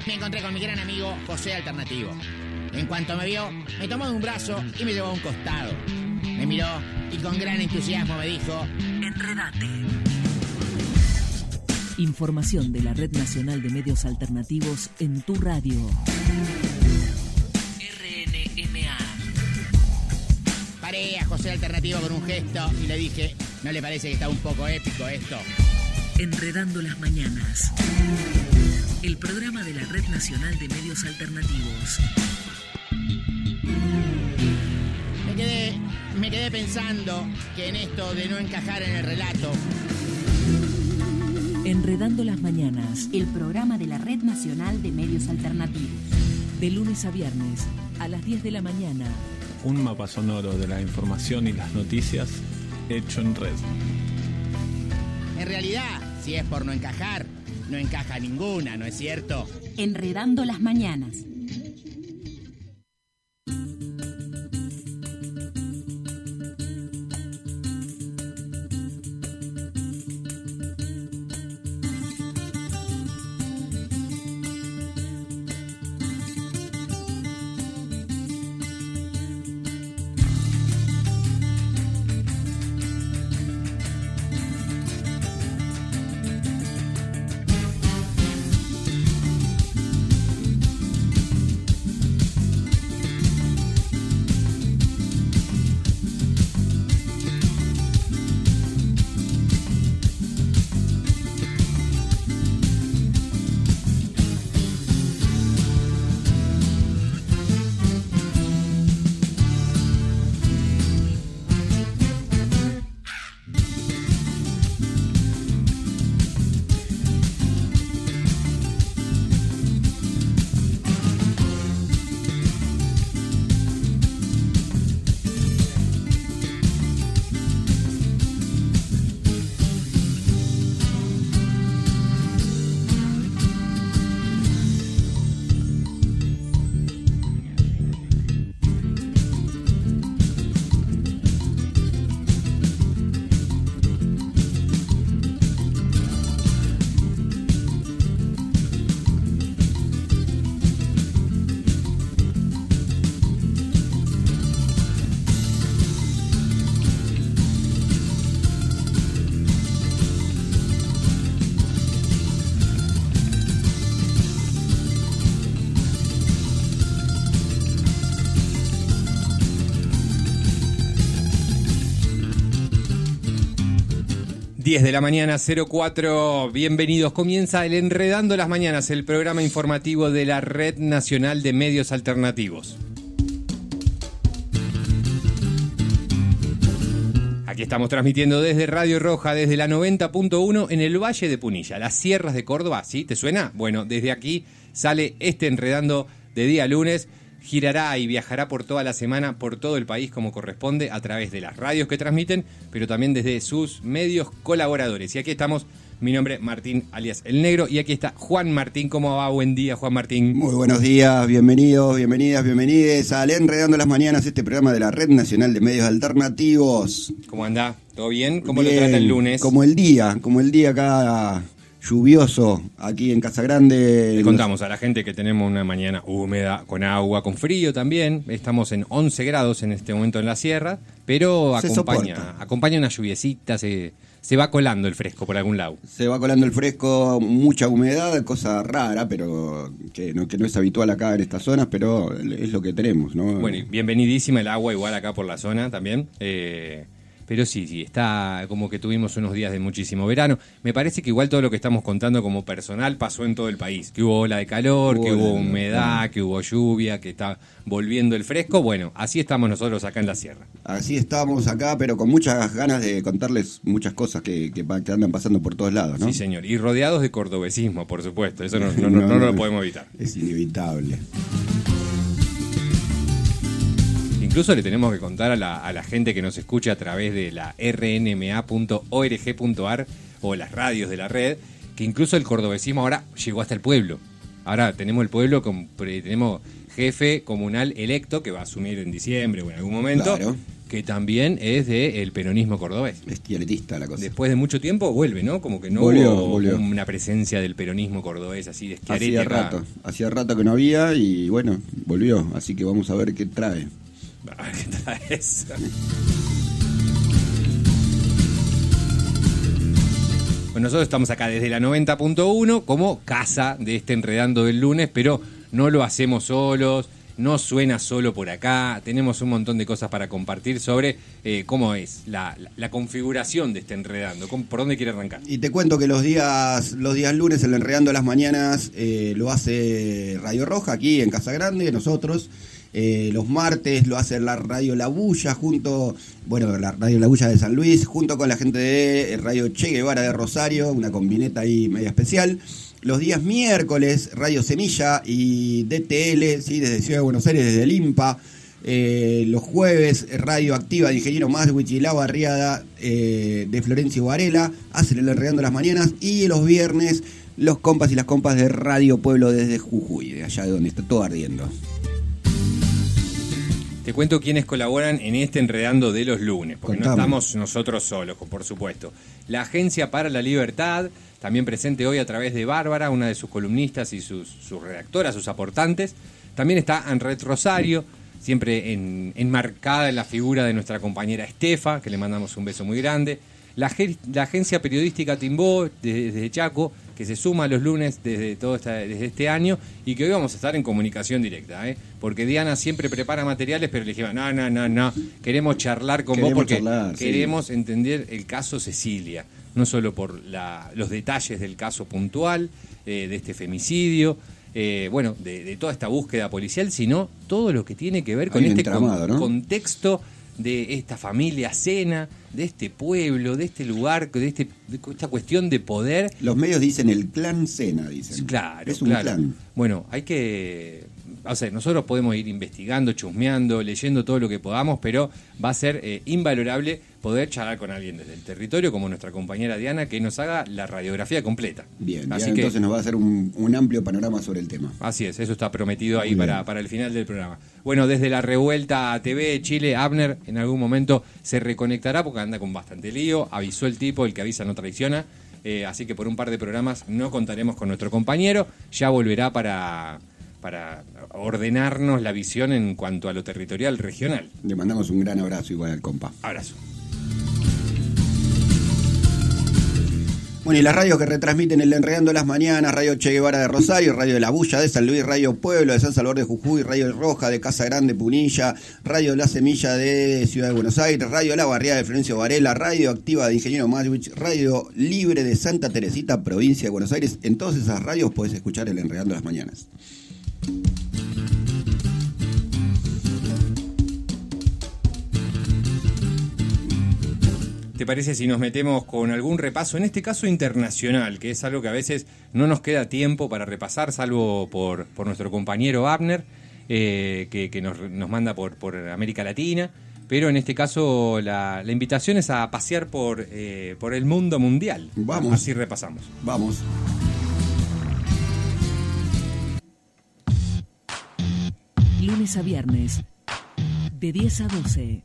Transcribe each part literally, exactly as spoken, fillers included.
Me encontré con mi gran amigo José Alternativo. En cuanto me vio, me tomó de un brazo y me llevó a un costado. Me miró y con gran entusiasmo me dijo: Enredate. Información de la Red Nacional de Medios Alternativos en tu radio. R N M A. Paré a José Alternativo con un gesto y le dije: ¿no le parece que está un poco épico esto? Enredando las mañanas. El programa de la Red Nacional de Medios Alternativos. Me quedé, me quedé pensando que en esto de no encajar en el relato. Enredando las mañanas. El programa de la Red Nacional de Medios Alternativos. De lunes a viernes, a las diez de la mañana. Un mapa sonoro de la información y las noticias hecho en red. En realidad, si es por no encajar, no encaja ninguna, ¿no es cierto? Enredando las mañanas. diez de la mañana, cero cuatro, bienvenidos. Comienza el Enredando las Mañanas, el programa informativo de la Red Nacional de Medios Alternativos. Aquí estamos transmitiendo desde Radio Roja, desde la noventa punto uno en el Valle de Punilla, las sierras de Córdoba. ¿Sí? ¿Te suena? Bueno, desde aquí sale este Enredando de día lunes. Girará y viajará por toda la semana, por todo el país como corresponde, a través de las radios que transmiten, pero también desde sus medios colaboradores. Y aquí estamos, mi nombre Martín, alias El Negro, y aquí está Juan Martín. ¿Cómo va? Buen día, Juan Martín. Muy buenos días, bienvenidos, bienvenidas, bienvenides al Enredando las Mañanas, este programa de la Red Nacional de Medios Alternativos. ¿Cómo anda? ¿Todo bien? ¿Cómo bien, lo trata el lunes? Como el día, como el día acá lluvioso aquí en Casa Grande. Le contamos a la gente que tenemos una mañana húmeda, con agua, con frío también. Estamos en once grados en este momento en la sierra, pero se acompaña, soporta. acompaña una lluviecita, se, se va colando el fresco por algún lado. Se va colando el fresco, mucha humedad, cosa rara, pero que no, que no es habitual acá en estas zonas, pero es lo que tenemos, ¿no? Bueno, y bienvenidísima el agua igual acá por la zona también. Eh, Pero sí, sí, está como que tuvimos unos días de muchísimo verano. Me parece que igual todo lo que estamos contando como personal pasó en todo el país. Que hubo ola de calor, Hubo que hubo ola, humedad, claro. que hubo lluvia, que está volviendo el fresco. Bueno, así estamos nosotros acá en la sierra. Así estamos acá, pero con muchas ganas de contarles muchas cosas que, que, que andan pasando por todos lados, ¿no? Sí, señor. Y rodeados de cordobesismo, por supuesto. Eso no, no, no, no, no lo podemos evitar. Es inevitable. Incluso le tenemos que contar a la, a la gente que nos escucha a través de la r n m a punto org punto a r o las radios de la red, que incluso el cordobesismo ahora llegó hasta el pueblo. Ahora tenemos el pueblo, con, tenemos jefe comunal electo que va a asumir en diciembre o en algún momento, Claro. que también es del peronismo cordobés. Es tialetista la cosa. Después de mucho tiempo vuelve, ¿no? Como que no volvió, hubo volvió. una presencia del peronismo cordobés así de Schiaretti Hacía acá. rato, hacía rato que no había y bueno, volvió. Así que vamos a ver qué trae. A ver qué trae eso. Bueno, nosotros estamos acá desde la noventa punto uno como casa de este Enredando del lunes, pero no lo hacemos solos, no suena solo por acá, tenemos un montón de cosas para compartir sobre eh, cómo es la, la, la configuración de este Enredando, cómo, por dónde quiere arrancar. Y te cuento que los días los días lunes, el Enredando a las mañanas, eh, lo hace Radio Roja, aquí en Casa Grande, nosotros. Eh, los martes lo hace la Radio La Bulla, junto, bueno, la Radio La Bulla de San Luis, junto con la gente de Radio Che Guevara de Rosario, una combineta ahí media especial. Los días miércoles, Radio Semilla y D T L, ¿sí? Desde Ciudad de Buenos Aires, desde el IMPA. Eh, los jueves, Radio Activa de Ingeniero Maswich y La Barriada eh, de Florencio Varela, hacen el Enredando las mañanas. Y los viernes, los compas y las compas de Radio Pueblo desde Jujuy, de allá de donde está todo ardiendo. Te cuento quiénes colaboran en este Enredando de los lunes, porque Contame. no estamos nosotros solos, por supuesto. La Agencia para la Libertad, también presente hoy a través de Bárbara, una de sus columnistas y sus, sus redactoras, sus aportantes. También está Anret Rosario, siempre en, enmarcada en la figura de nuestra compañera Estefa, que le mandamos un beso muy grande. La, la Agencia Periodística Timbó, desde, desde Chaco, que se suma los lunes desde todo esta, desde este año, y que hoy vamos a estar en comunicación directa, ¿eh? Porque Diana siempre prepara materiales, pero le dijimos, no, no, no, no, queremos charlar con Queremos vos porque charlar, queremos sí. entender el caso Cecilia, no solo por la, los detalles del caso puntual, eh, de este femicidio, eh, bueno, de, de toda esta búsqueda policial, sino todo lo que tiene que ver con Hay un este entramado, con, ¿no? contexto de esta familia Sena, de este pueblo, de este lugar, de, este, de esta cuestión de poder. Los medios dicen el clan Sena, dicen. Claro, es un claro. clan. Bueno, hay que... O sea, nosotros podemos ir investigando, chusmeando, leyendo todo lo que podamos, pero va a ser eh, invalorable poder charlar con alguien desde el territorio, como nuestra compañera Diana, que nos haga la radiografía completa. Bien, así Diana, que, entonces nos va a hacer un, un amplio panorama sobre el tema. Así es, eso está prometido ahí Muy para, bien. para el final del programa. Bueno, desde la Revuelta a T V Chile, Abner en algún momento se reconectará porque anda con bastante lío, avisó el tipo, el que avisa no traiciona, eh, así que por un par de programas no contaremos con nuestro compañero, ya volverá para... para ordenarnos la visión en cuanto a lo territorial regional. Le mandamos un gran abrazo igual al compa. Abrazo. Bueno, y las radios que retransmiten el Enredando las Mañanas, Radio Che Guevara de Rosario, Radio La Bulla de San Luis, Radio Pueblo de San Salvador de Jujuy, Radio Roja de Casa Grande Punilla, Radio La Semilla de Ciudad de Buenos Aires, Radio La Barriada de Florencio Varela, Radio Activa de Ingeniero Maswich, Radio Libre de Santa Teresita, provincia de Buenos Aires. En todas esas radios podés escuchar el Enredando las Mañanas. ¿Te parece si nos metemos con algún repaso, en este caso internacional, que es algo que a veces no nos queda tiempo para repasar, salvo por, por nuestro compañero Abner, eh, que, que nos, nos manda por, por América Latina, pero en este caso la, la invitación es a pasear por, eh, por el mundo mundial. Vamos. Así repasamos. Vamos. Lunes a viernes, de diez a doce.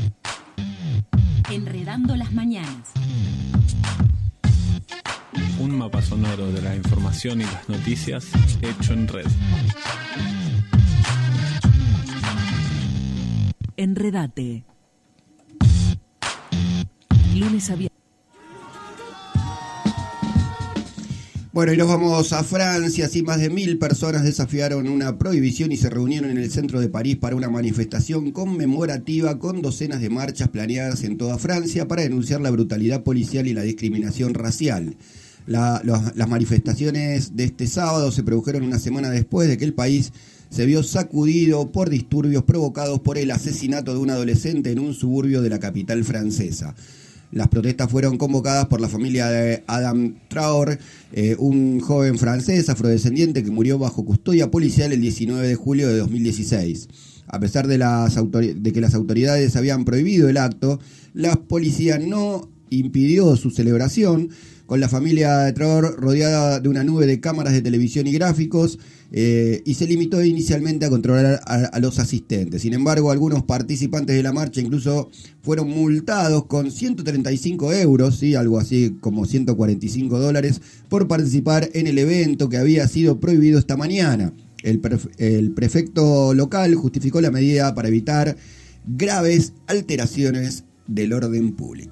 Enredando las mañanas. Un mapa sonoro de la información y las noticias hecho en red. Enredate. Lunes a viernes. Bueno, y nos vamos a Francia. Así más de mil personas desafiaron una prohibición y se reunieron en el centro de París para una manifestación conmemorativa con docenas de marchas planeadas en toda Francia para denunciar la brutalidad policial y la discriminación racial. La, los, las manifestaciones de este sábado se produjeron una semana después de que el país se vio sacudido por disturbios provocados por el asesinato de un adolescente en un suburbio de la capital francesa. Las protestas fueron convocadas por la familia de Adam Traoré, eh, un joven francés afrodescendiente que murió bajo custodia policial el diecinueve de julio de dos mil dieciséis. A pesar de, las autori- de que las autoridades habían prohibido el acto, la policía no impidió su celebración, con la familia de Traor rodeada de una nube de cámaras de televisión y gráficos, eh, y se limitó inicialmente a controlar a, a los asistentes. Sin embargo, algunos participantes de la marcha incluso fueron multados con ciento treinta y cinco euros, ¿sí? Algo así como ciento cuarenta y cinco dólares, por participar en el evento que había sido prohibido esta mañana. El, pref- el prefecto local justificó la medida para evitar graves alteraciones del orden público.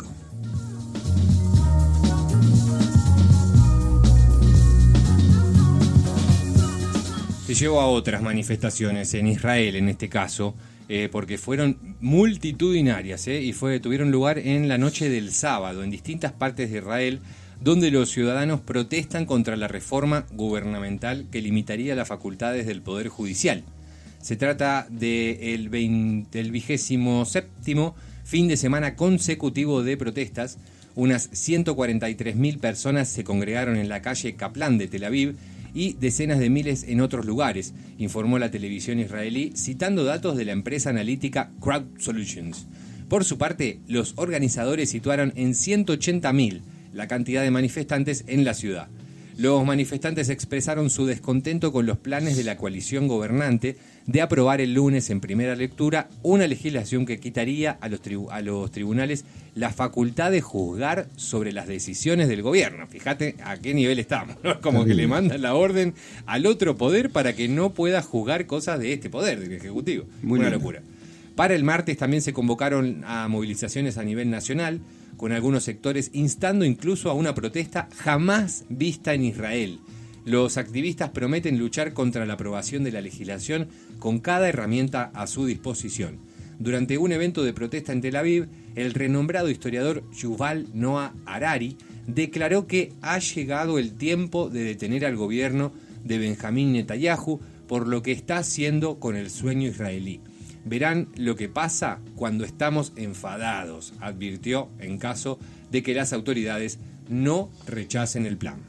Se llevó a otras manifestaciones en Israel, en este caso, eh, porque fueron multitudinarias eh, y fue, tuvieron lugar en la noche del sábado en distintas partes de Israel, donde los ciudadanos protestan contra la reforma gubernamental que limitaría las facultades del Poder Judicial. Se trata del vigésimo séptimo fin de semana consecutivo de protestas. Unas ciento cuarenta y tres mil personas se congregaron en la calle Kaplan de Tel Aviv y decenas de miles en otros lugares, informó la televisión israelí, citando datos de la empresa analítica Crowd Solutions. Por su parte, los organizadores situaron en ciento ochenta mil la cantidad de manifestantes en la ciudad. Los manifestantes expresaron su descontento con los planes de la coalición gobernante de aprobar el lunes en primera lectura una legislación que quitaría a los, tribu- a los tribunales la facultad de juzgar sobre las decisiones del gobierno. Fíjate a qué nivel estamos, ¿no? Como que le mandan la orden al otro poder para que no pueda juzgar cosas de este poder, del Ejecutivo. Muy Una bien. locura. Para el martes también se convocaron a movilizaciones a nivel nacional, con algunos sectores instando incluso a una protesta jamás vista en Israel. Los activistas prometen luchar contra la aprobación de la legislación con cada herramienta a su disposición. Durante un evento de protesta en Tel Aviv, el renombrado historiador Yuval Noah Harari declaró que ha llegado el tiempo de detener al gobierno de Benjamín Netanyahu por lo que está haciendo con el sueño israelí. Verán lo que pasa cuando estamos enfadados, advirtió en caso de que las autoridades no rechacen el plan.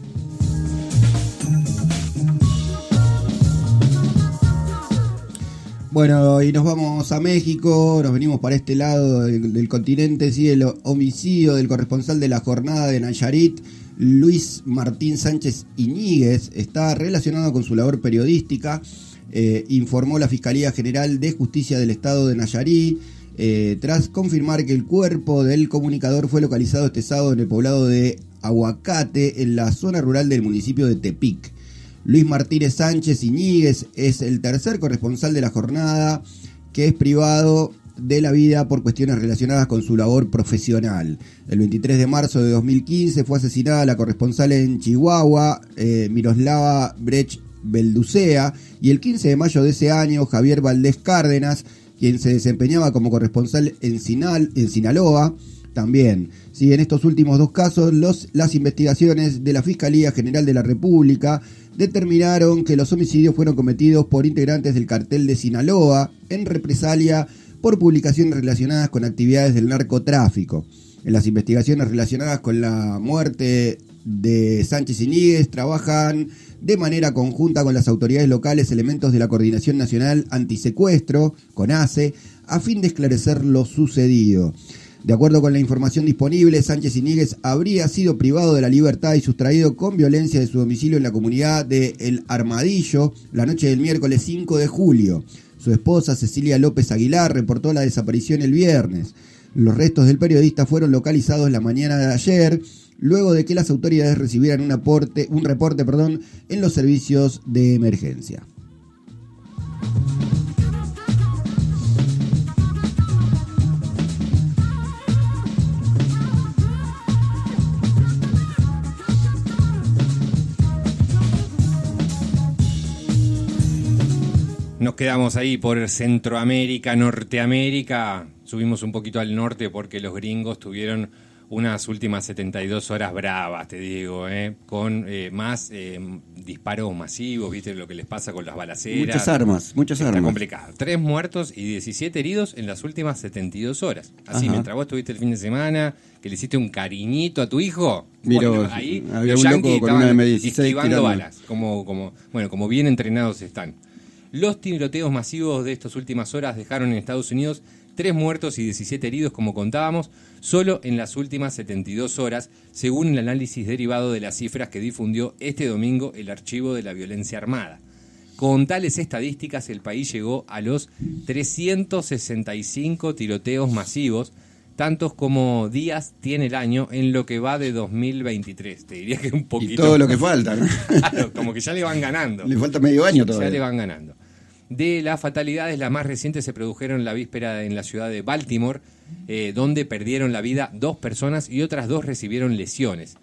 Bueno, y nos vamos a México, nos venimos para este lado del, del continente, sigue el homicidio del corresponsal de la jornada de Nayarit, Luis Martín Sánchez Iñiguez, está relacionado con su labor periodística, eh, informó la Fiscalía General de Justicia del Estado de Nayarit, eh, tras confirmar que el cuerpo del comunicador fue localizado este sábado en el poblado de Aguacate, en la zona rural del municipio de Tepic. Luis Martínez Sánchez Iñiguez es el tercer corresponsal de la jornada que es privado de la vida por cuestiones relacionadas con su labor profesional. El veintitrés de marzo de dos mil quince fue asesinada la corresponsal en Chihuahua, eh, Miroslava Brech Belducea, y el quince de mayo de ese año Javier Valdés Cárdenas, quien se desempeñaba como corresponsal en, Sinal, en Sinaloa, también. Sí, en estos últimos dos casos, los, las investigaciones de la Fiscalía General de la República determinaron que los homicidios fueron cometidos por integrantes del cartel de Sinaloa en represalia por publicaciones relacionadas con actividades del narcotráfico. En las investigaciones relacionadas con la muerte de Sánchez Iñiguez trabajan de manera conjunta con las autoridades locales elementos de la Coordinación Nacional Antisecuestro, CONASE, a fin de esclarecer lo sucedido. De acuerdo con la información disponible, Sánchez Iñiguez habría sido privado de la libertad y sustraído con violencia de su domicilio en la comunidad de El Armadillo la noche del miércoles cinco de julio. Su esposa, Cecilia López Aguilar, reportó la desaparición el viernes. Los restos del periodista fueron localizados la mañana de ayer, luego de que las autoridades recibieran un, aporte, un reporte perdón, en los servicios de emergencia. Nos quedamos ahí por Centroamérica, Norteamérica. Subimos un poquito al norte porque los gringos tuvieron unas últimas setenta y dos horas bravas, te digo, ¿eh? con eh, más eh, disparos masivos, ¿viste lo que les pasa con las balaceras? Muchas armas, muchas Está armas. complicado. Tres muertos y diecisiete heridos en las últimas setenta y dos horas. Así, Ajá. mientras vos estuviste el fin de semana, que le hiciste un cariñito a tu hijo, Mira bueno, vos, ahí había los un loco yanquis con estaban una eme dieciséis esquivando tirando. balas, como, como, bueno, como bien entrenados están. Los tiroteos masivos de estas últimas horas dejaron en Estados Unidos Tres muertos y diecisiete heridos, como contábamos, solo en las últimas setenta y dos horas, según el análisis derivado de las cifras que difundió este domingo el Archivo de la Violencia Armada. Con tales estadísticas, el país llegó a los trescientos sesenta y cinco tiroteos masivos, tantos como días tiene el año en lo que va de dos mil veintitrés. Te diría que un poquito... Y todo lo que falta, ¿no? Claro, como que ya le van ganando. Le falta medio año todavía. Ya le van ganando. De las fatalidades, las más recientes se produjeron la víspera en la ciudad de Baltimore, eh, donde perdieron la vida dos personas y otras dos recibieron lesiones.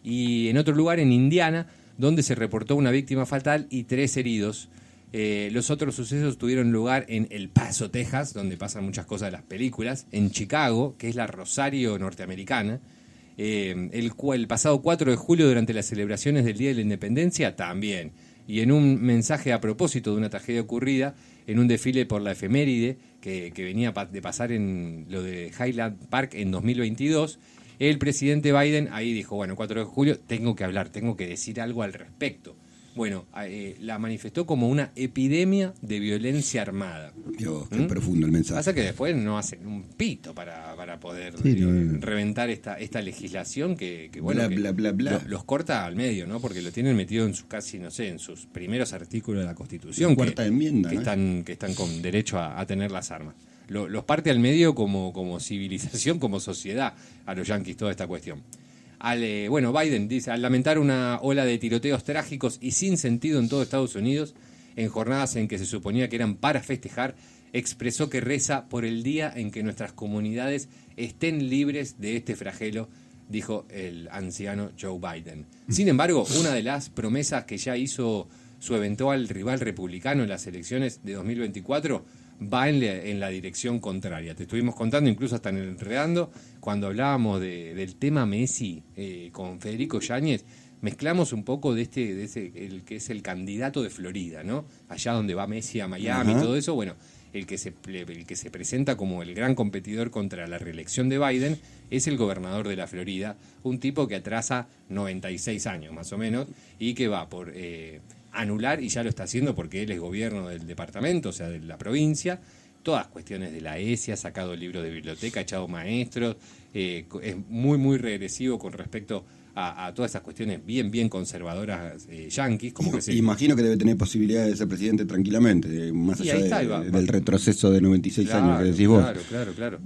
Y en otro lugar, en Indiana, donde se reportó una víctima fatal y tres heridos. Eh, los otros sucesos tuvieron lugar en El Paso, Texas, donde pasan muchas cosas de las películas, en Chicago, que es la Rosario norteamericana, eh, el, el pasado cuatro de julio, durante las celebraciones del Día de la Independencia, también. Y en un mensaje a propósito de una tragedia ocurrida, en un desfile por la efeméride que, que venía de pasar en lo de Highland Park en dos mil veintidós, el presidente Biden ahí dijo, bueno, cuatro de julio, tengo que hablar, tengo que decir algo al respecto. Bueno, eh, la manifestó como una epidemia de violencia armada. Dios, qué ¿Mm? profundo el mensaje. Pasa que después no hacen un pito para, para poder Sí, eh, no. reventar esta, esta legislación que, que bueno, Bla, que bla, bla, bla. Los, los corta al medio, ¿no? Porque lo tienen metido en sus casi, no sé, en sus primeros artículos de la Constitución. La cuarta que, enmienda, que ¿no? están, que están con derecho a, a tener las armas. Lo, los parte al medio como, como civilización, como sociedad, a los yanquis toda esta cuestión. Al, eh, bueno, Biden dice, al lamentar una ola de tiroteos trágicos y sin sentido en todo Estados Unidos, en jornadas en que se suponía que eran para festejar, expresó que reza por el día en que nuestras comunidades estén libres de este flagelo, dijo el anciano Joe Biden. Sin embargo, una de las promesas que ya hizo su eventual rival republicano en las elecciones de dos mil veinticuatro va en la, en la dirección contraria. Te estuvimos contando, incluso hasta en el Enredando, cuando hablábamos de, del tema Messi eh, con Federico Yáñez, mezclamos un poco de este, de ese, el que es el candidato de Florida, ¿no? Allá donde va Messi a Miami y todo eso, bueno, el que se el que se presenta como el gran competidor contra la reelección de Biden es el gobernador de la Florida, un tipo que atrasa noventa y seis años más o menos y que va por eh, anular, y ya lo está haciendo porque él es gobierno del departamento, o sea, de la provincia, todas cuestiones de la E S I, ha sacado el libro de biblioteca, ha echado maestros, eh, es muy, muy regresivo con respecto a, a todas esas cuestiones bien, bien conservadoras eh, yanquis. Como que se... Imagino que debe tener posibilidades de ser presidente tranquilamente, más Y allá ahí está, de, va, de, va. del retroceso de noventa y seis Claro, años que decís vos. Claro, claro, claro.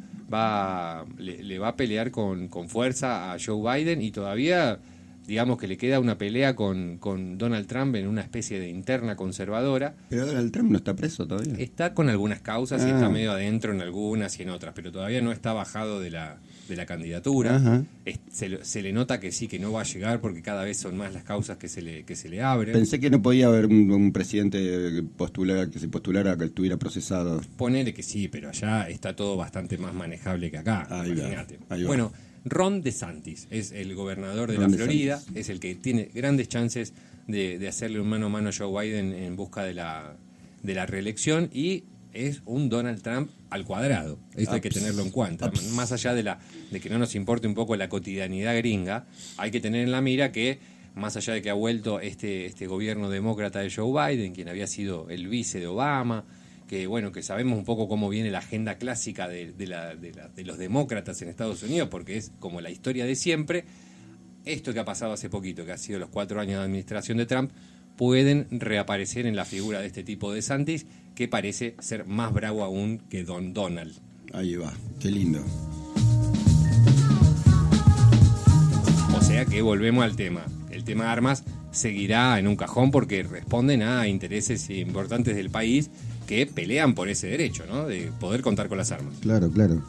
Va, le, le va a pelear con, con fuerza a Joe Biden y todavía, digamos que le queda una pelea con, con Donald Trump en una especie de interna conservadora. Pero Donald Trump no está preso todavía. Está con algunas causas y Ah. está medio adentro en algunas y en otras, pero todavía no está bajado de la, de la candidatura. Ajá. Es- se, lo- se le nota que sí, que no va a llegar porque cada vez son más las causas que se le, que se le abren. Pensé que no podía haber un, un presidente postular, que se postulara que estuviera procesado. Ponele que sí, pero allá está todo bastante más manejable que acá. Ahí va, Imagínate. ahí va. Bueno, Ron DeSantis es el gobernador de Ron la Florida, DeSantis. es el que tiene grandes chances de, de hacerle un mano a mano a Joe Biden en busca de la, de la reelección, y es un Donald Trump al cuadrado. Esto hay que Ups. tenerlo en cuenta. Ups. Más allá de, la, de que no nos importe un poco la cotidianidad gringa, hay que tener en la mira que, más allá de que ha vuelto este, este gobierno demócrata de Joe Biden, quien había sido el vice de Obama, que bueno, que sabemos un poco cómo viene la agenda clásica de, de, la, de, la, de los demócratas en Estados Unidos, porque es como la historia de siempre. Esto que ha pasado hace poquito, que ha sido los cuatro años de administración de Trump, pueden reaparecer en la figura de este tipo de DeSantis, que parece ser más bravo aún que Don Donald. Ahí va, qué lindo. O sea que volvemos al tema. El tema de armas seguirá en un cajón porque responden a intereses importantes del país que pelean por ese derecho, ¿no? De poder contar con las armas. Claro, claro.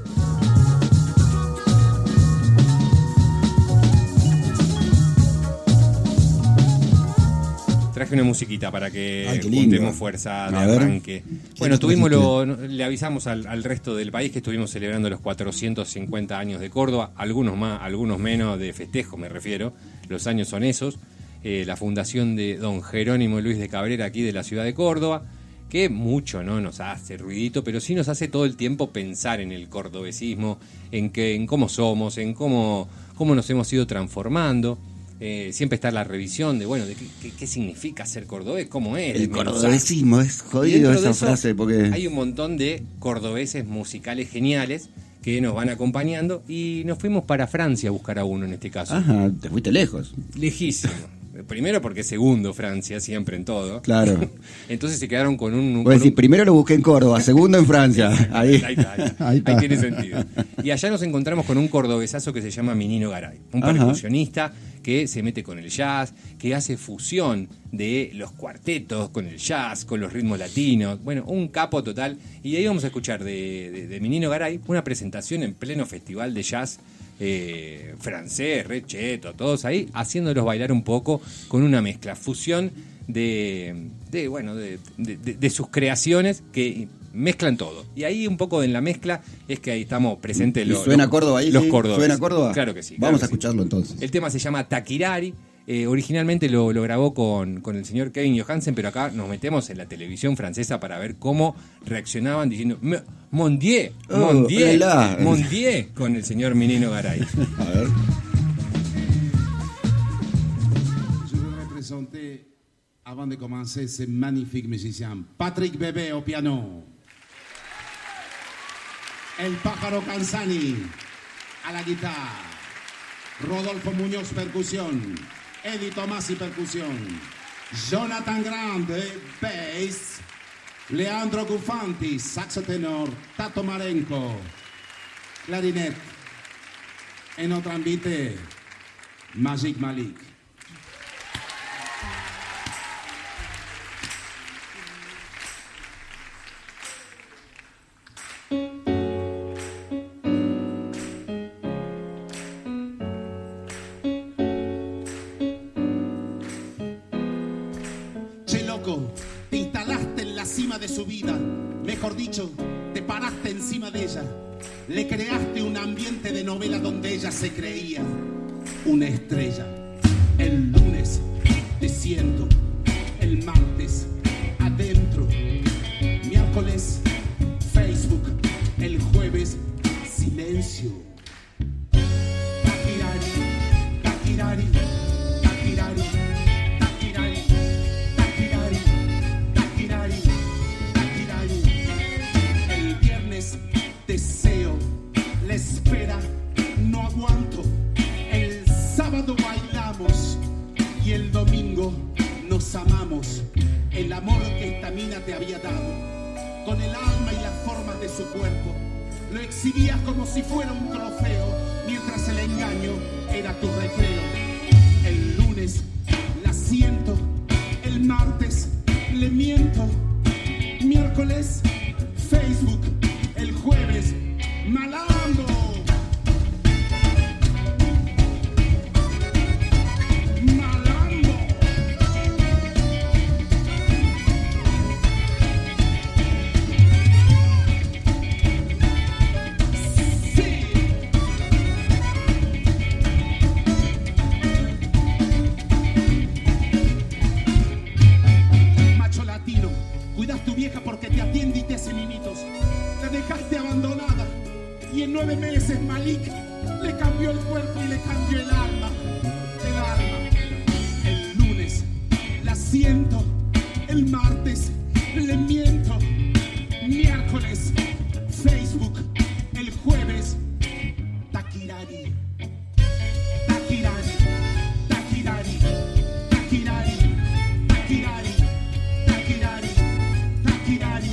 Traje una musiquita para que Ay, qué lindo. juntemos fuerza de A ver. arranque. ¿Qué Bueno, nos tuvimos trajiste? lo, le avisamos al, al resto del país que estuvimos celebrando los cuatrocientos cincuenta años de Córdoba, algunos más, algunos menos, de festejo me refiero, los años son esos. Eh, la fundación de don Jerónimo Luis de Cabrera, aquí de la ciudad de Córdoba, que mucho no nos hace ruidito, pero sí nos hace todo el tiempo pensar en el cordobesismo, en que, en cómo somos, en cómo, cómo nos hemos ido transformando. Eh, siempre está la revisión de, bueno, de qué, qué, qué significa ser cordobés, cómo es. El cordobesismo es jodido esa frase porque... Hay un montón de cordobeses musicales geniales que nos van acompañando y nos fuimos para Francia a buscar a uno en este caso. Ajá, te fuiste lejos. Lejísimo. Primero porque segundo Francia, siempre en todo. Claro. Entonces se quedaron con un... un Voy a decir, un... primero lo busqué en Córdoba, segundo en Francia. Ahí, ahí, está, ahí, está. ahí está. Ahí tiene sentido. Y allá nos encontramos con un cordobesazo que se llama Minino Garay. Un Ajá. percusionista que se mete con el jazz, que hace fusión de los cuartetos con el jazz, con los ritmos latinos. Bueno, un capo total. Y ahí vamos a escuchar de, de, de Minino Garay una presentación en pleno festival de jazz Eh, francés, re cheto, todos ahí, haciéndolos bailar un poco con una mezcla, fusión de, de bueno, de, de, de, de sus creaciones que mezclan todo. Y ahí un poco en la mezcla es que ahí estamos presentes los, ¿Suena los, Córdoba ahí? los ¿Sí? córdobases. ¿Suena Córdoba? Claro que sí. Vamos claro a que escucharlo sí. entonces. El tema se llama Takirari. Eh, originalmente lo, lo grabó con, con el señor Kevin Johansen, pero acá nos metemos en la televisión francesa para ver cómo reaccionaban diciendo Mon Dieu, Mon Oh, Dieu, hola. Mon Dieu, con el señor Minino Garay. A ver. Je voudrais présenter, avant de commencer, ce magnifique musicien, Patrick Bébé au piano, El Pájaro Canzani a la guitarra, Rodolfo Muñoz percusión, Eddie Tomasi percusión, Jonathan Grande bass, Leandro Gufanti saxo tenor, Tato Marenco clarinette, en notre invité Magic Malik. Te instalaste en la cima de su vida, mejor dicho, te paraste encima de ella, le creaste un ambiente de novela donde ella se creía una estrella. El lunes te siento, el martes adentro, miércoles Facebook, el jueves silencio. Takirari, Takirari, Takirari. Deseo, la espera, no aguanto. El sábado bailamos y el domingo nos amamos. El amor que esta mina te había dado, con el alma y las formas de su cuerpo, lo exhibías como si fuera un trofeo, mientras el engaño era tu recreo. El lunes la siento, el martes le miento, miércoles Facebook, el jueves, malambo. Malambo. Sí. Macho latino, cuidas tu vieja porque te atiende y te hace mimitos. La dejaste abandonada y en nueve meses Malik le cambió el cuerpo y le cambió el alma. El alma. El lunes la siento, el martes le miento, miércoles Facebook, el jueves Takirari. Takirari, Takirari, Takirari, Takirari, Takirari, Takirari.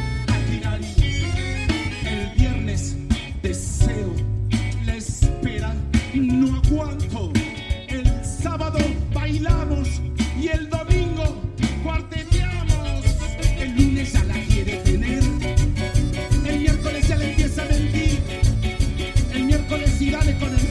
El viernes deseo, la espera, no aguanto. El sábado bailamos y el domingo cuarteteamos. El lunes ya la quiere tener, el miércoles ya le empieza a mentir, el miércoles y dale con el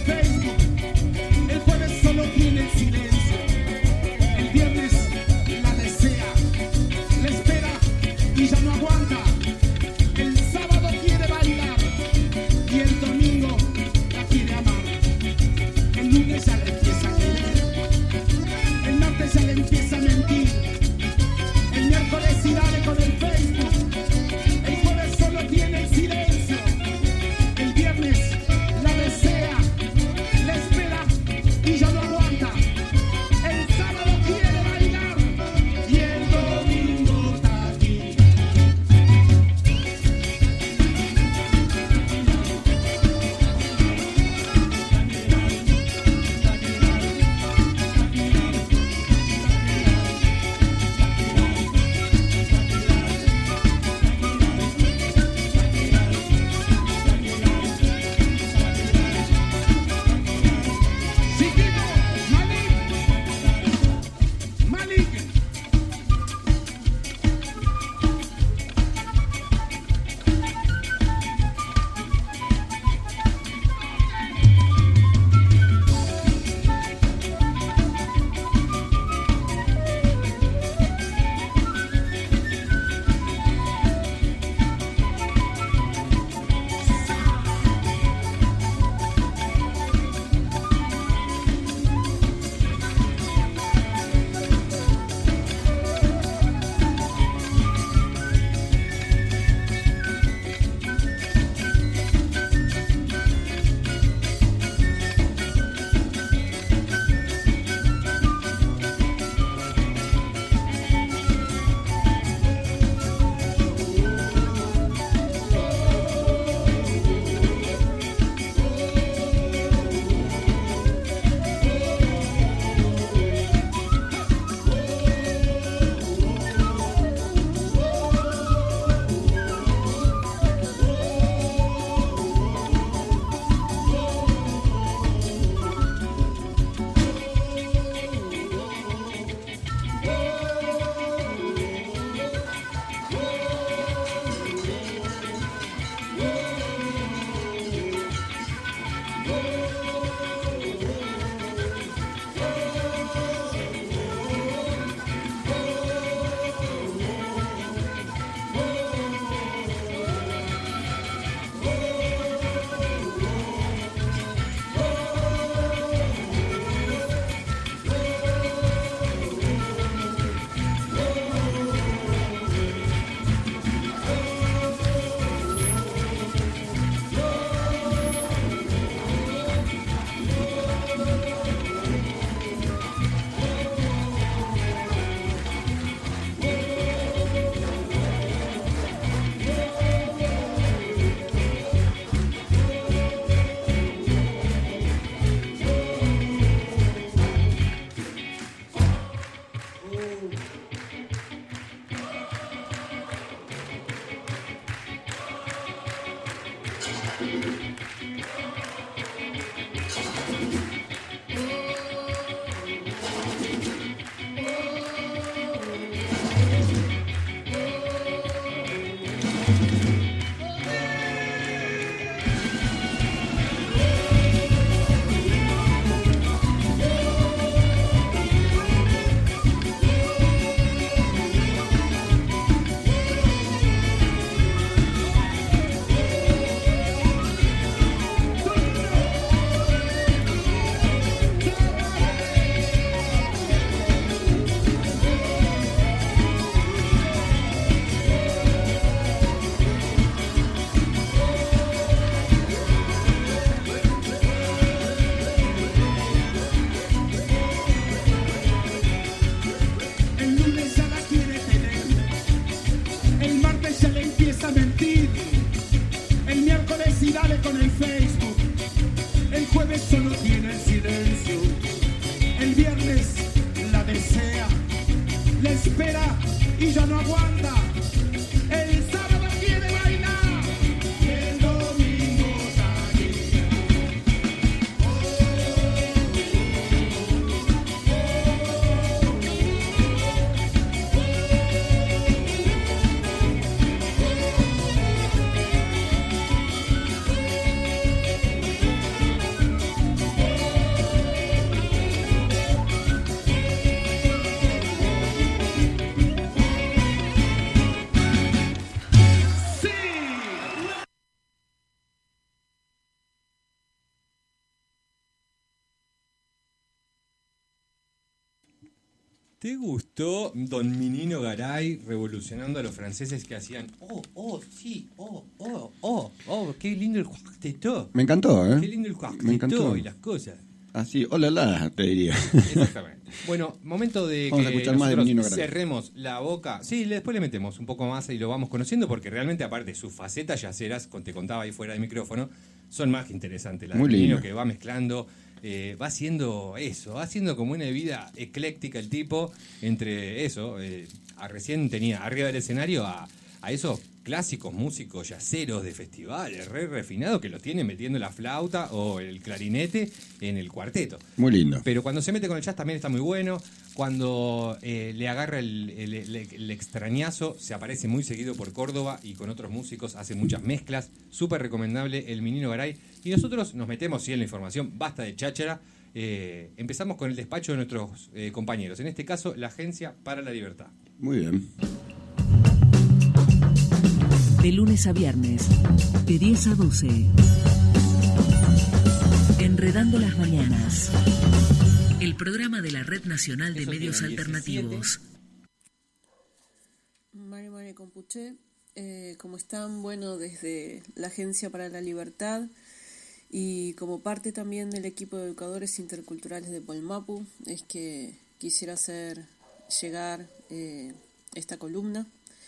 espera y ya no aguanta. El sábado quiere bailar y el domingo también. ¿Te gustó Don Minino Garay revolucionando a los franceses que hacían oh, oh, sí, oh, oh, oh, oh, qué lindo el cuarteto? Me encantó, ¿eh? Qué lindo el cuarteto Me encantó. y las cosas. Así, hola, la, te diría. Exactamente. Bueno, momento de Vamos a que escuchar más de nosotros Minino Garay. cerremos la boca. Sí, después le metemos un poco más y lo vamos conociendo porque realmente, aparte, sus facetas yaceras, con- te contaba ahí fuera del micrófono, son más que interesantes. La de Muy Minino lindo. que va mezclando, eh, va haciendo eso, va haciendo como una vida ecléctica el tipo, entre eso, eh, a recién tenía arriba del escenario a, a esos clásicos músicos yaceros de festivales, re refinados, que los tienen metiendo la flauta o el clarinete en el cuarteto. Muy lindo. Pero cuando se mete con el jazz también está muy bueno. Cuando eh, le agarra el, el- el- el extrañazo, se aparece muy seguido por Córdoba y con otros músicos, hace muchas mezclas. Súper recomendable el Minino Garay. Y nosotros nos metemos sí en la información, basta de cháchara. Eh, empezamos con el despacho de nuestros eh, compañeros. En este caso, la Agencia para la Libertad. Muy bien. De lunes a viernes, de diez a doce. Enredando las mañanas. El programa de la Red Nacional de Eso Medios tiene Alternativos. Mario Mario Compuché, eh, ¿cómo están? Bueno, desde la Agencia para la Libertad y como parte también del equipo de educadores interculturales de Polmapu, es que quisiera hacer llegar eh, esta columna.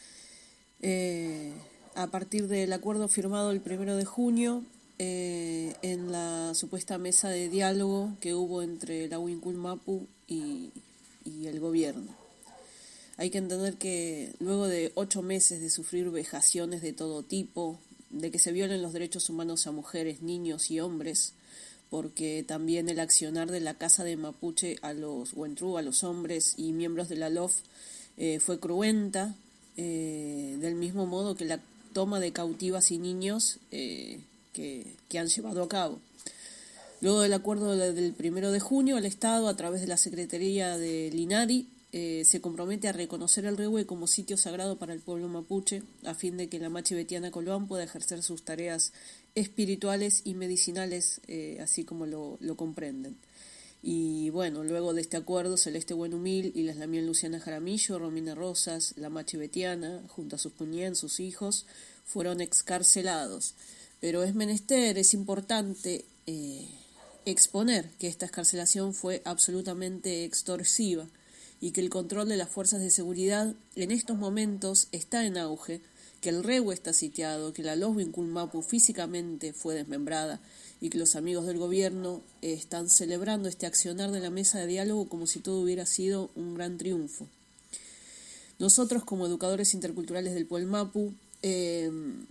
Eh, a partir del acuerdo firmado el primero de junio, eh, en la supuesta mesa de diálogo que hubo entre la Wincul Mapu y, y el gobierno. Hay que entender que luego de ocho meses de sufrir vejaciones de todo tipo, de que se violen los derechos humanos a mujeres, niños y hombres, porque también el accionar de la Casa de Mapuche a los Huentru, a los hombres y miembros de la L O F, eh, fue cruenta, eh, del mismo modo que la toma de cautivas y niños eh, que, que han llevado a cabo. Luego del acuerdo del primero de junio, el Estado, a través de la Secretaría del INADI, eh, se compromete a reconocer el Rehue como sitio sagrado para el pueblo mapuche, a fin de que la Machi Betiana Colón pueda ejercer sus tareas espirituales y medicinales, eh, así como lo, lo comprenden. Y bueno, luego de este acuerdo, Celeste Buenumil y la Lamiel Luciana Jaramillo, Romina Rosas, la Machi Betiana, junto a sus puñén, sus hijos, fueron excarcelados. Pero es menester, es importante eh, exponer que esta excarcelación fue absolutamente extorsiva y que el control de las fuerzas de seguridad en estos momentos está en auge, que el Rehue está sitiado, que la L O S Wincul Mapu físicamente fue desmembrada y que los amigos del gobierno eh, están celebrando este accionar de la mesa de diálogo como si todo hubiera sido un gran triunfo. Nosotros, como educadores interculturales del Pueblo Mapu, eh,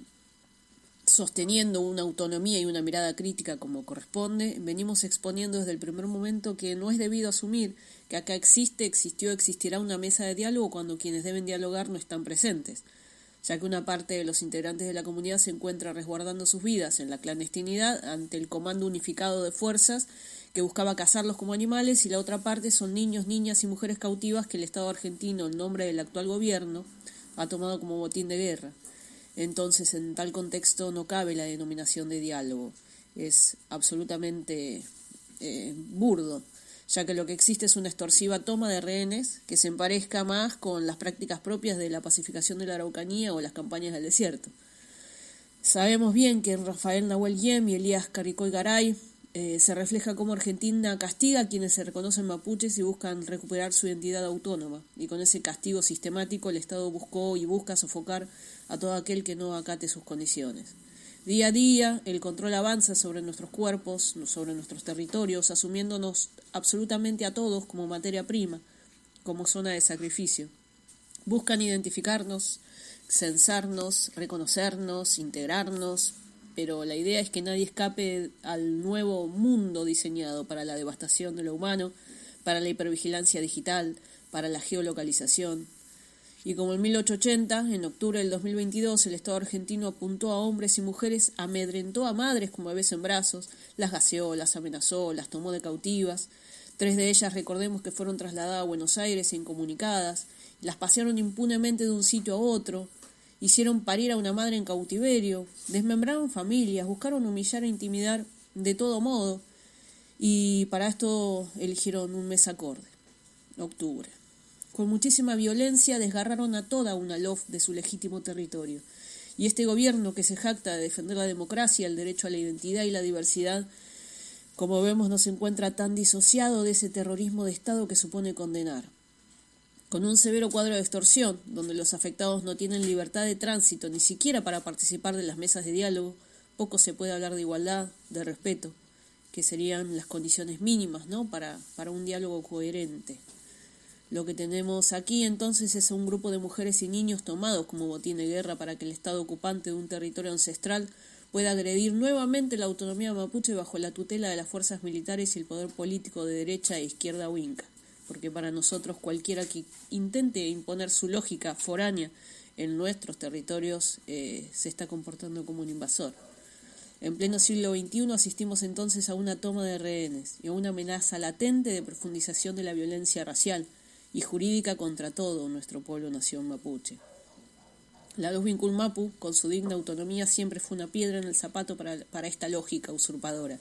sosteniendo una autonomía y una mirada crítica como corresponde, venimos exponiendo desde el primer momento que no es debido asumir que acá existe, existió, existirá una mesa de diálogo cuando quienes deben dialogar no están presentes, ya que una parte de los integrantes de la comunidad se encuentra resguardando sus vidas en la clandestinidad ante el comando unificado de fuerzas que buscaba cazarlos como animales, y la otra parte son niños, niñas y mujeres cautivas que el Estado argentino, en nombre del actual gobierno, ha tomado como botín de guerra. Entonces, en tal contexto no cabe la denominación de diálogo. Es absolutamente eh, burdo, ya que lo que existe es una extorsiva toma de rehenes que se emparezca más con las prácticas propias de la pacificación de la Araucanía o las campañas del desierto. Sabemos bien que en Rafael Nahuel Yem y Elías Caricoy Garay eh, se refleja cómo Argentina castiga a quienes se reconocen mapuches y buscan recuperar su identidad autónoma, y con ese castigo sistemático el Estado buscó y busca sofocar a todo aquel que no acate sus condiciones. Día a día, el control avanza sobre nuestros cuerpos, sobre nuestros territorios, asumiéndonos absolutamente a todos como materia prima, como zona de sacrificio. Buscan identificarnos, censarnos, reconocernos, integrarnos, pero la idea es que nadie escape al nuevo mundo diseñado para la devastación de lo humano, para la hipervigilancia digital, para la geolocalización. Y como en mil ochocientos ochenta, en octubre del dos mil veintidós, el Estado argentino apuntó a hombres y mujeres, amedrentó a madres como bebés en brazos, las gaseó, las amenazó, las tomó de cautivas. Tres de ellas, recordemos que fueron trasladadas a Buenos Aires e incomunicadas, las pasearon impunemente de un sitio a otro, hicieron parir a una madre en cautiverio, desmembraron familias, buscaron humillar e intimidar de todo modo, y para esto eligieron un mes acorde, octubre. Con muchísima violencia desgarraron a toda una L O F de su legítimo territorio. Y este gobierno que se jacta de defender la democracia, el derecho a la identidad y la diversidad, como vemos, no se encuentra tan disociado de ese terrorismo de Estado que supone condenar. Con un severo cuadro de extorsión, donde los afectados no tienen libertad de tránsito ni siquiera para participar de las mesas de diálogo, poco se puede hablar de igualdad, de respeto, que serían las condiciones mínimas, ¿no?, para, para un diálogo coherente. Lo que tenemos aquí entonces es un grupo de mujeres y niños tomados como botín de guerra para que el Estado ocupante de un territorio ancestral pueda agredir nuevamente la autonomía mapuche bajo la tutela de las fuerzas militares y el poder político de derecha e izquierda huinca. Porque para nosotros cualquiera que intente imponer su lógica foránea en nuestros territorios eh, se está comportando como un invasor. En pleno siglo veintiuno asistimos entonces a una toma de rehenes y a una amenaza latente de profundización de la violencia racial y jurídica contra todo nuestro pueblo-nación mapuche. La Luz Vincul Mapu, con su digna autonomía, siempre fue una piedra en el zapato para, para esta lógica usurpadora,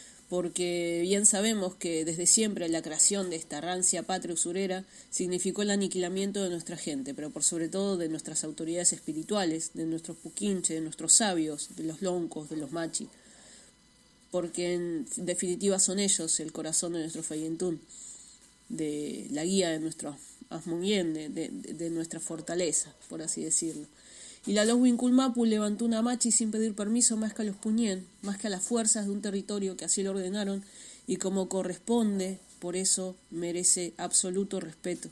porque bien sabemos que desde siempre la creación de esta rancia patria usurera significó el aniquilamiento de nuestra gente, pero por sobre todo de nuestras autoridades espirituales, de nuestros puquinches, de nuestros sabios, de los loncos, de los machi, porque en definitiva son ellos el corazón de nuestro Fayentún, de la guía de nuestro Asmunguien, de, de, de nuestra fortaleza, por así decirlo. Y la Los Vincul Mapu levantó una machi sin pedir permiso más que a los puñén, más que a las fuerzas de un territorio que así lo ordenaron, y como corresponde, por eso merece absoluto respeto.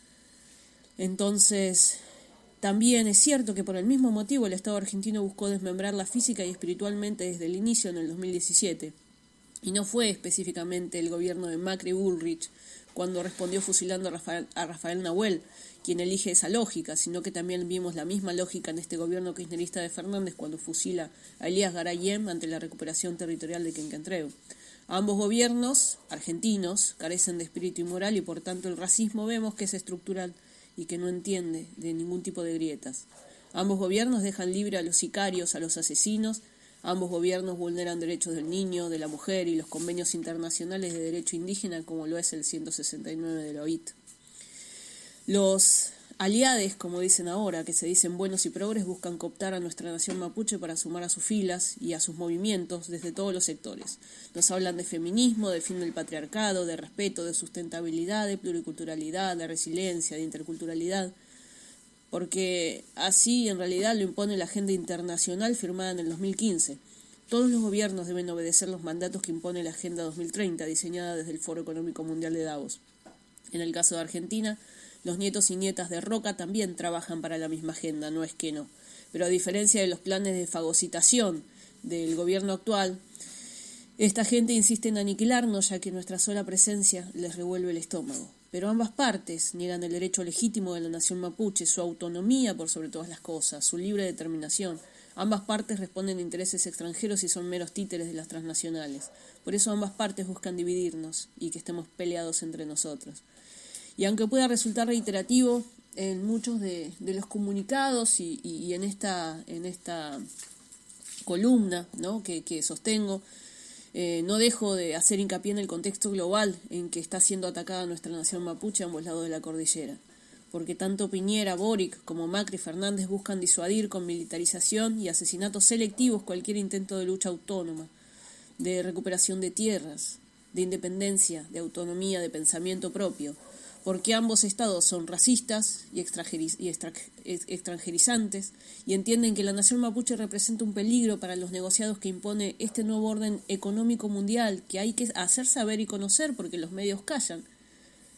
Entonces, también es cierto que por el mismo motivo el Estado argentino buscó desmembrarla física y espiritualmente desde el inicio en el dos mil diecisiete, y no fue específicamente el gobierno de Macri Bullrich cuando respondió fusilando a Rafael, a Rafael Nahuel, quien elige esa lógica, sino que también vimos la misma lógica en este gobierno kirchnerista de Fernández cuando fusila a Elías Garayem ante la recuperación territorial de Quenquentreu. Ambos gobiernos argentinos carecen de espíritu y moral y por tanto el racismo vemos que es estructural y que no entiende de ningún tipo de grietas. Ambos gobiernos dejan libre a los sicarios, a los asesinos. Ambos gobiernos vulneran derechos del niño, de la mujer y los convenios internacionales de derecho indígena, como lo es el ciento sesenta y nueve de la O I T. Los aliades, como dicen ahora, que se dicen buenos y progres, buscan cooptar a nuestra nación mapuche para sumar a sus filas y a sus movimientos desde todos los sectores. Nos hablan de feminismo, de fin del patriarcado, de respeto, de sustentabilidad, de pluriculturalidad, de resiliencia, de interculturalidad, porque así en realidad lo impone la agenda internacional firmada en el dos mil quince. Todos los gobiernos deben obedecer los mandatos que impone la Agenda dos mil treinta, diseñada desde el Foro Económico Mundial de Davos. En el caso de Argentina, los nietos y nietas de Roca también trabajan para la misma agenda, no es que no. Pero a diferencia de los planes de fagocitación del gobierno actual, esta gente insiste en aniquilarnos, ya que nuestra sola presencia les revuelve el estómago. Pero ambas partes niegan el derecho legítimo de la nación mapuche, su autonomía por sobre todas las cosas, su libre determinación. Ambas partes responden a intereses extranjeros y son meros títeres de las transnacionales. Por eso ambas partes buscan dividirnos y que estemos peleados entre nosotros. Y aunque pueda resultar reiterativo en muchos de, de los comunicados y, y, y en esta en esta columna, ¿no?, que, que sostengo, Eh, no dejo de hacer hincapié en el contexto global en que está siendo atacada nuestra nación mapuche a ambos lados de la cordillera, porque tanto Piñera, Boric como Macri y Fernández buscan disuadir con militarización y asesinatos selectivos cualquier intento de lucha autónoma, de recuperación de tierras, de independencia, de autonomía, de pensamiento propio, porque ambos estados son racistas y, extranjeriz- y extra- extranjerizantes y entienden que la nación mapuche representa un peligro para los negociados que impone este nuevo orden económico mundial que hay que hacer saber y conocer porque los medios callan.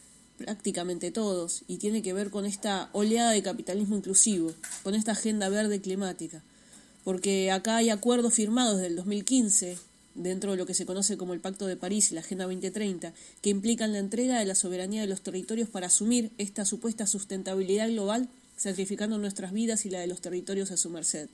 prácticamente todos, y tiene que ver con esta oleada de capitalismo inclusivo, con esta agenda verde climática, porque acá hay acuerdos firmados desde el dos mil quince, dentro de lo que se conoce como el Pacto de París y la Agenda veinte treinta, que implican la entrega de la soberanía de los territorios para asumir esta supuesta sustentabilidad global, sacrificando nuestras vidas y la de los territorios a su merced.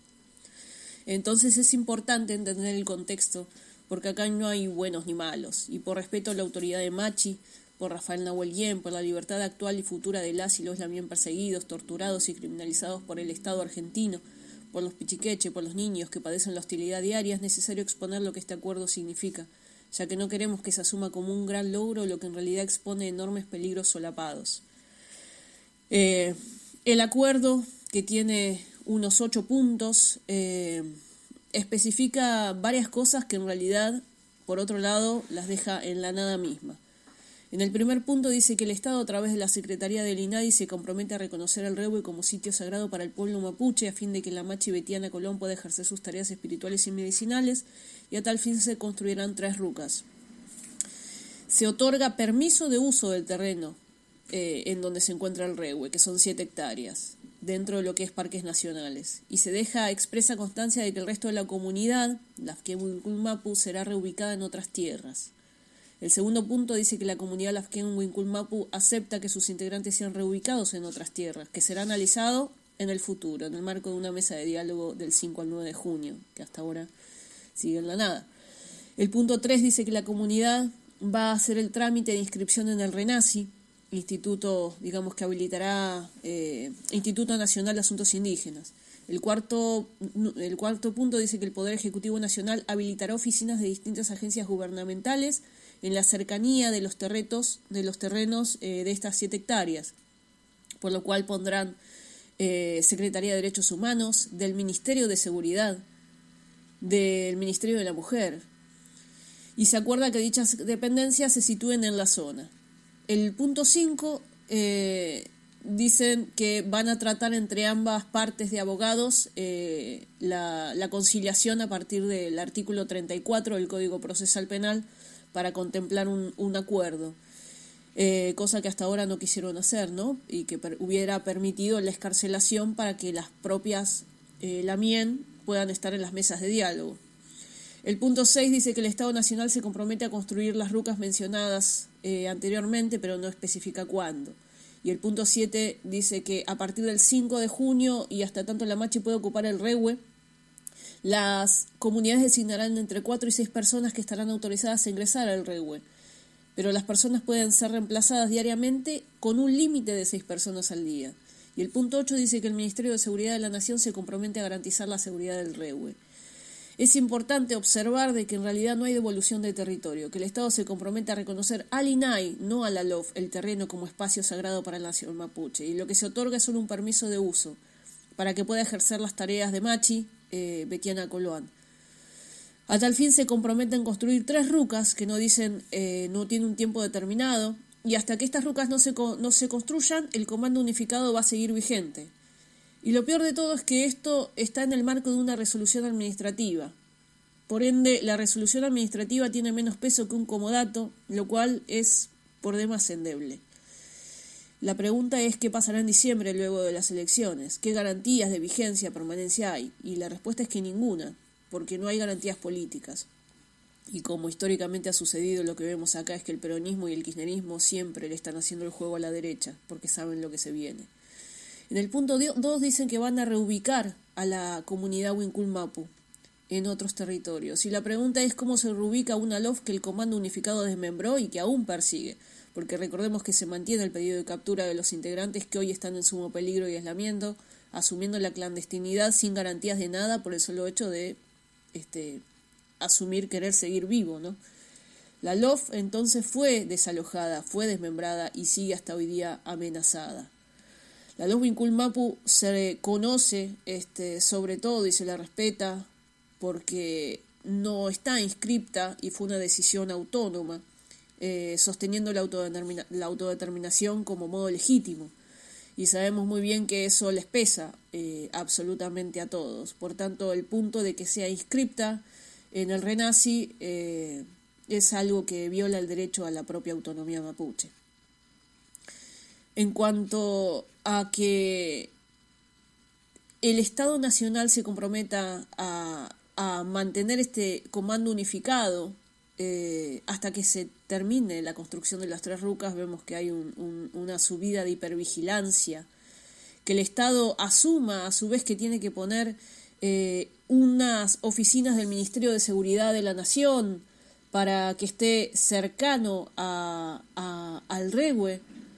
Entonces es importante entender el contexto, porque acá no hay buenos ni malos, y por respeto a la autoridad de Machi, por Rafael Nahuel Guillén, por la libertad actual y futura de las y los también perseguidos, torturados y criminalizados por el Estado argentino, por los pichiqueche, por los niños que padecen la hostilidad diaria, es necesario exponer lo que este acuerdo significa, ya que no queremos que se asuma como un gran logro lo que en realidad expone enormes peligros solapados. Eh, el acuerdo, que tiene unos ocho puntos, eh, especifica varias cosas que en realidad, por otro lado, las deja en la nada misma. En el primer punto dice que el Estado, a través de la Secretaría del INADI, se compromete a reconocer el Rehue como sitio sagrado para el pueblo mapuche, a fin de que la Machi Betiana Colón pueda ejercer sus tareas espirituales y medicinales, y a tal fin se construirán tres rucas. Se otorga permiso de uso del terreno eh, en donde se encuentra el Rehue, que son siete hectáreas, dentro de lo que es parques nacionales, y se deja expresa constancia de que el resto de la comunidad, la Lafken-Wincul-Mapu, será reubicada en otras tierras. El segundo punto dice que la comunidad Lafken-Wincul-Mapu acepta que sus integrantes sean reubicados en otras tierras, que será analizado en el futuro, en el marco de una mesa de diálogo del cinco al nueve de junio, que hasta ahora sigue en la nada. El punto tres dice que la comunidad va a hacer el trámite de inscripción en el RENACI, instituto, digamos, que habilitará eh, Instituto Nacional de Asuntos Indígenas. El cuarto, el cuarto punto dice que el Poder Ejecutivo Nacional habilitará oficinas de distintas agencias gubernamentales en la cercanía de los terrenos, de los terrenos eh, de estas siete hectáreas, por lo cual pondrán eh, Secretaría de Derechos Humanos, del Ministerio de Seguridad, del Ministerio de la Mujer, y se acuerda que dichas dependencias se sitúen en la zona. El punto cinco eh, dicen que van a tratar entre ambas partes de abogados eh, la, la conciliación a partir del artículo treinta y cuatro del Código Procesal Penal para contemplar un, un acuerdo, eh, cosa que hasta ahora no quisieron hacer, ¿no? Y que per, hubiera permitido la excarcelación para que las propias eh, Lamien puedan estar en las mesas de diálogo. El punto seis dice que el Estado Nacional se compromete a construir las rucas mencionadas eh, anteriormente, pero no especifica cuándo. Y el punto siete dice que a partir del cinco de junio y hasta tanto la Machi puede ocupar el Rehue, las comunidades designarán entre cuatro y seis personas que estarán autorizadas a ingresar al Rehue, pero las personas pueden ser reemplazadas diariamente con un límite de seis personas al día. Y el punto ocho dice que el Ministerio de Seguridad de la Nación se compromete a garantizar la seguridad del Rehue. Es importante observar de que en realidad no hay devolución de territorio, que el Estado se compromete a reconocer al INAI, no a la L O F, el terreno como espacio sagrado para la nación mapuche, y lo que se otorga es solo un permiso de uso, para que pueda ejercer las tareas de Machi eh, Betiana Colón. A tal fin se comprometen a construir tres rucas, que no dicen, eh, no tienen un tiempo determinado, y hasta que estas rucas no se, no se construyan, el comando unificado va a seguir vigente. Y lo peor de todo es que esto está en el marco de una resolución administrativa. Por ende, la resolución administrativa tiene menos peso que un comodato, lo cual es por demás endeble. La pregunta es qué pasará en diciembre luego de las elecciones, qué garantías de vigencia, permanencia hay, y la respuesta es que ninguna, porque no hay garantías políticas. Y como históricamente ha sucedido, lo que vemos acá es que el peronismo y el kirchnerismo siempre le están haciendo el juego a la derecha, porque saben lo que se viene. En el punto dos dicen que van a reubicar a la comunidad Wincul-Mapu en otros territorios. Y la pregunta es cómo se reubica una L O F que el Comando Unificado desmembró y que aún persigue. Porque recordemos que se mantiene el pedido de captura de los integrantes que hoy están en sumo peligro y aislamiento, asumiendo la clandestinidad sin garantías de nada por el solo hecho de este, asumir querer seguir vivo, ¿no? La L O F entonces fue desalojada, fue desmembrada y sigue hasta hoy día amenazada. La L O F Wincul-Mapu se conoce este, sobre todo y se la respeta porque no está inscripta y fue una decisión autónoma, eh, sosteniendo la, autodetermina- la autodeterminación como modo legítimo. Y sabemos muy bien que eso les pesa eh, absolutamente a todos. Por tanto, el punto de que sea inscripta en el RENACI eh, es algo que viola el derecho a la propia autonomía mapuche. en cuanto a que el Estado Nacional se comprometa a, a mantener este comando unificado eh, hasta que se termine la construcción de las Tres Rucas. Vemos que hay un, un, una subida de hipervigilancia, que el Estado asuma a su vez que tiene que poner eh, unas oficinas del Ministerio de Seguridad de la Nación para que esté cercano a, a, al REWE.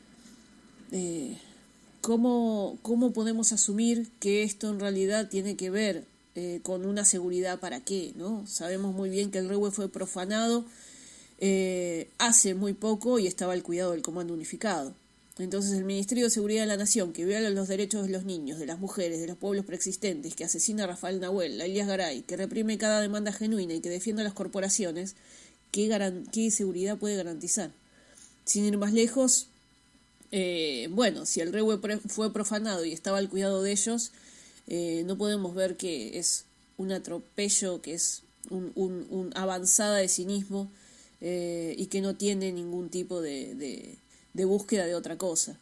Eh, ¿cómo, ¿Cómo podemos asumir que esto en realidad tiene que ver eh, con una seguridad para qué, ¿no? Sabemos muy bien que el REWE fue profanado eh, hace muy poco y estaba al cuidado del Comando Unificado. Entonces el Ministerio de Seguridad de la Nación, que viola los derechos de los niños, de las mujeres, de los pueblos preexistentes, que asesina a Rafael Nahuel, a Elías Garay, que reprime cada demanda genuina y que defiende a las corporaciones, ¿qué, garan- qué seguridad puede garantizar? Sin ir más lejos, eh, bueno, si el REWE pre- fue profanado y estaba al cuidado de ellos, eh, no podemos ver que es un atropello, que es un, un, un avanzada de cinismo eh, y que no tiene ningún tipo de... de de búsqueda de otra cosa.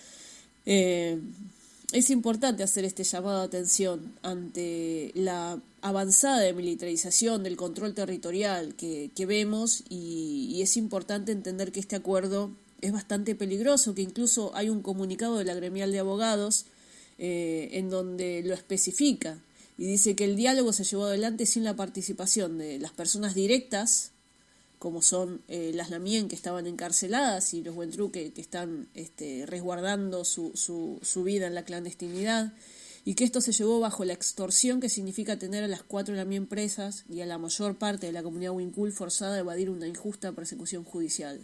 Eh, es importante hacer este llamado de atención ante la avanzada de militarización del control territorial que, que vemos y, y es importante entender que este acuerdo es bastante peligroso, que incluso hay un comunicado de la Gremial de Abogados eh, en donde lo especifica y dice que el diálogo se llevó adelante sin la participación de las personas directas, como son eh, las Lamien, que estaban encarceladas, y los Buentrú, que, que están este, resguardando su, su, su vida en la clandestinidad, y que esto se llevó bajo la extorsión que significa tener a las cuatro Lamien presas y a la mayor parte de la comunidad Wincul forzada a evadir una injusta persecución judicial.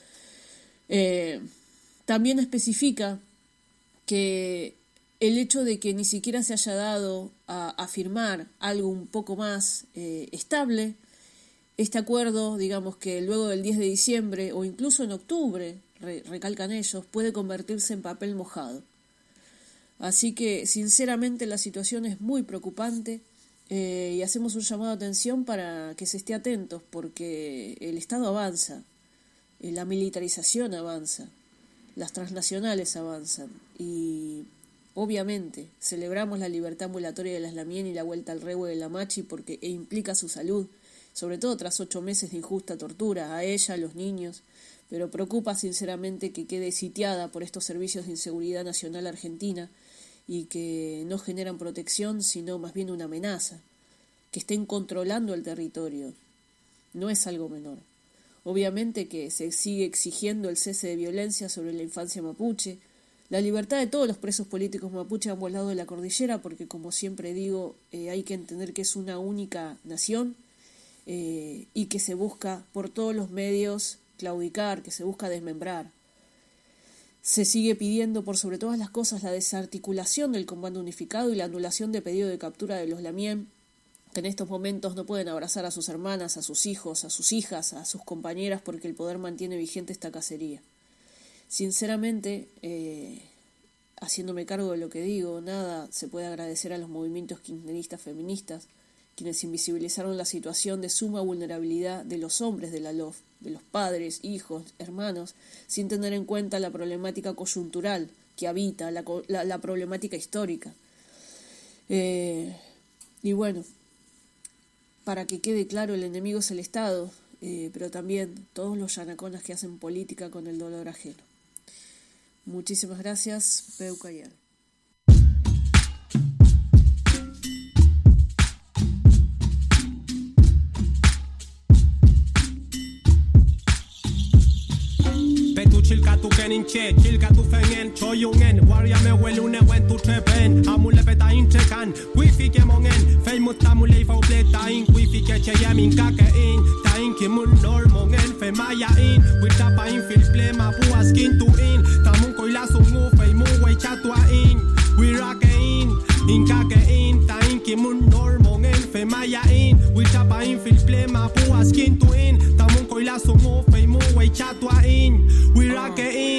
Eh, también especifica que el hecho de que ni siquiera se haya dado a, a firmar algo un poco más eh, estable. Este acuerdo, digamos que luego del diez de diciembre o incluso en octubre, re, recalcan ellos, puede convertirse en papel mojado. Así que, sinceramente, la situación es muy preocupante eh, y hacemos un llamado de atención para que se esté atentos, porque el Estado avanza, eh, la militarización avanza, las transnacionales avanzan y, obviamente, celebramos la libertad ambulatoria de las Lamien y la vuelta al REWE de la Machi porque e implica su salud, sobre todo tras ocho meses de injusta tortura, a ella, a los niños, pero preocupa sinceramente que quede sitiada por estos servicios de inseguridad nacional argentina y que no generan protección, sino más bien una amenaza, que estén controlando el territorio. No es algo menor. Obviamente que se sigue exigiendo el cese de violencia sobre la infancia mapuche, la libertad de todos los presos políticos mapuche a ambos lados de la cordillera, porque como siempre digo, eh, hay que entender que es una única nación, Eh, y que se busca por todos los medios claudicar, que se busca desmembrar. Se sigue pidiendo por sobre todas las cosas la desarticulación del Comando Unificado y la anulación de pedido de captura de los Lamien, que en estos momentos no pueden abrazar a sus hermanas, a sus hijos, a sus hijas, a sus compañeras, porque el poder mantiene vigente esta cacería. Sinceramente, eh, haciéndome cargo de lo que digo, nada se puede agradecer a los movimientos kirchneristas feministas, quienes invisibilizaron la situación de suma vulnerabilidad de los hombres de la L O F, de los padres, hijos, hermanos, sin tener en cuenta la problemática coyuntural que habita, la, la, la problemática histórica. Eh, y bueno, para que quede claro, el enemigo es el Estado, eh, pero también todos los yanaconas que hacen política con el dolor ajeno. Muchísimas gracias, Peucayal. Chilka tu kenin che, chilka tu fengen, choyungen, warrior me welune wen tu trepen, amule beta intrekan, wifi ke mongen, fei mutamule fa pleta in, wifi ke che yamin kake in, ta in ki mun nor mongen, fe maya in, wita pa in fil plema pu askin tu in, ta mun koila sungu fei mu wei chatua in, we rock in, in kake in, ta in ki mun nor mongen, fe maya in, wita pa in fil plema pu askin tu in, ta mun koila sungu fei mu wei chatua in, we rock in,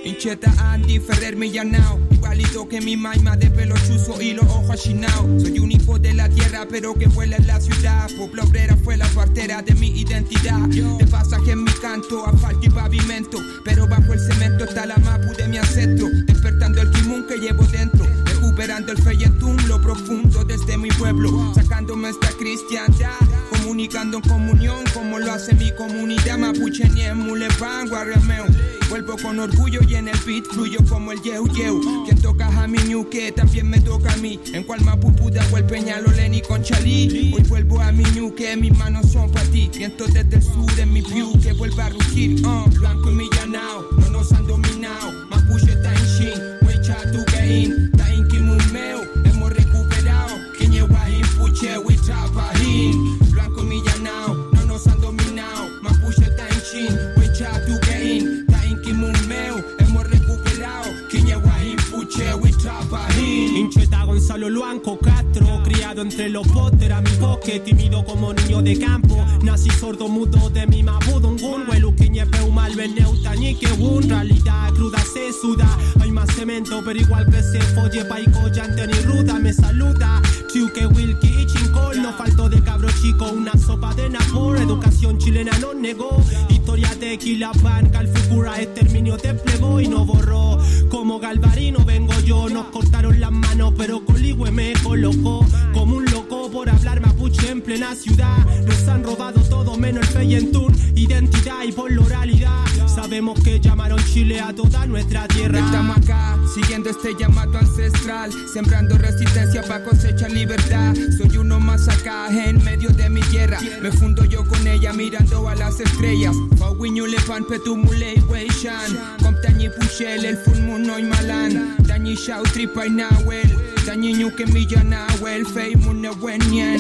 Incheta Andy Ferrer Millanao, igualito que mi maima de pelo chuzo y los ojos achinados. Soy un hijo de la tierra pero que vuela en la ciudad. Puebla obrera fue la partera de mi identidad. De pasaje en mi canto, asfalto y pavimento, pero bajo el cemento está la mapu de mi ancestro. Despertando el kimun que llevo dentro, recuperando el feyentún, lo profundo desde mi pueblo, sacándome esta cristiandad, comunicando en comunión como lo hace mi comunidad mapuche ni en Mulepan, Guarriameo. Vuelvo con orgullo y en el beat fluyo como el yeu yeu. Quien toca a mi ñuque también me toca a mí. En cual mapupu de el Peñalolén y con Chalí. Hoy vuelvo a mi ñuque, mis manos son para ti. Viento desde el sur en mi view que vuelve a rugir. Uh, blanco y millanao, no nos han dominado. Mapuche está en shin, wecha tu gain. Ta en kimumeo, hemos recuperado. Quiñeguajín, puche, we trapajín. Blanco y millanao, no nos han dominado. Mapuche está en shin, wecha tu gain. Kimumeo, hemos recuperado. Quiñeguajín, puche, we trapajín. Incheta Gonzalo Luanco Castro, criado entre los póster a mi bosque, tímido como niño de campo. Nací sordo mudo de mi mabudungun. Huelu quiñe peumal beneutañique un. Realidad cruda se suda. Hay más cemento pero igual que se folle. Paico llante ni ruda me saluda. Chiuque Wilkie y Chincol. No faltó de cabro chico una sopa de napor. Educación chilena no negó. Historia de Quilapán, Calfucura, exterminio te plegó y no borró. Como Galvarino vengo yo. Nos cortaron las manos pero Coligüe me colocó. Como un loco por hablar mapuche en plena ciudad. Nos han robado todo menos el feyentún. Identidad y por la oralidad. Sabemos que llamaron Chile a toda nuestra tierra. Estamos acá, siguiendo este llamado ancestral, sembrando resistencia para cosechar libertad. Soy uno más acá en medio de mi tierra. Me fundo yo con ella mirando a las estrellas. Pauiñule pan petumule y weishan. Comptañi puchel el full moon no y malan. Dañi shau tripa y nahuel. Dañi ñuque milla nahuel. Fei mune wenyen.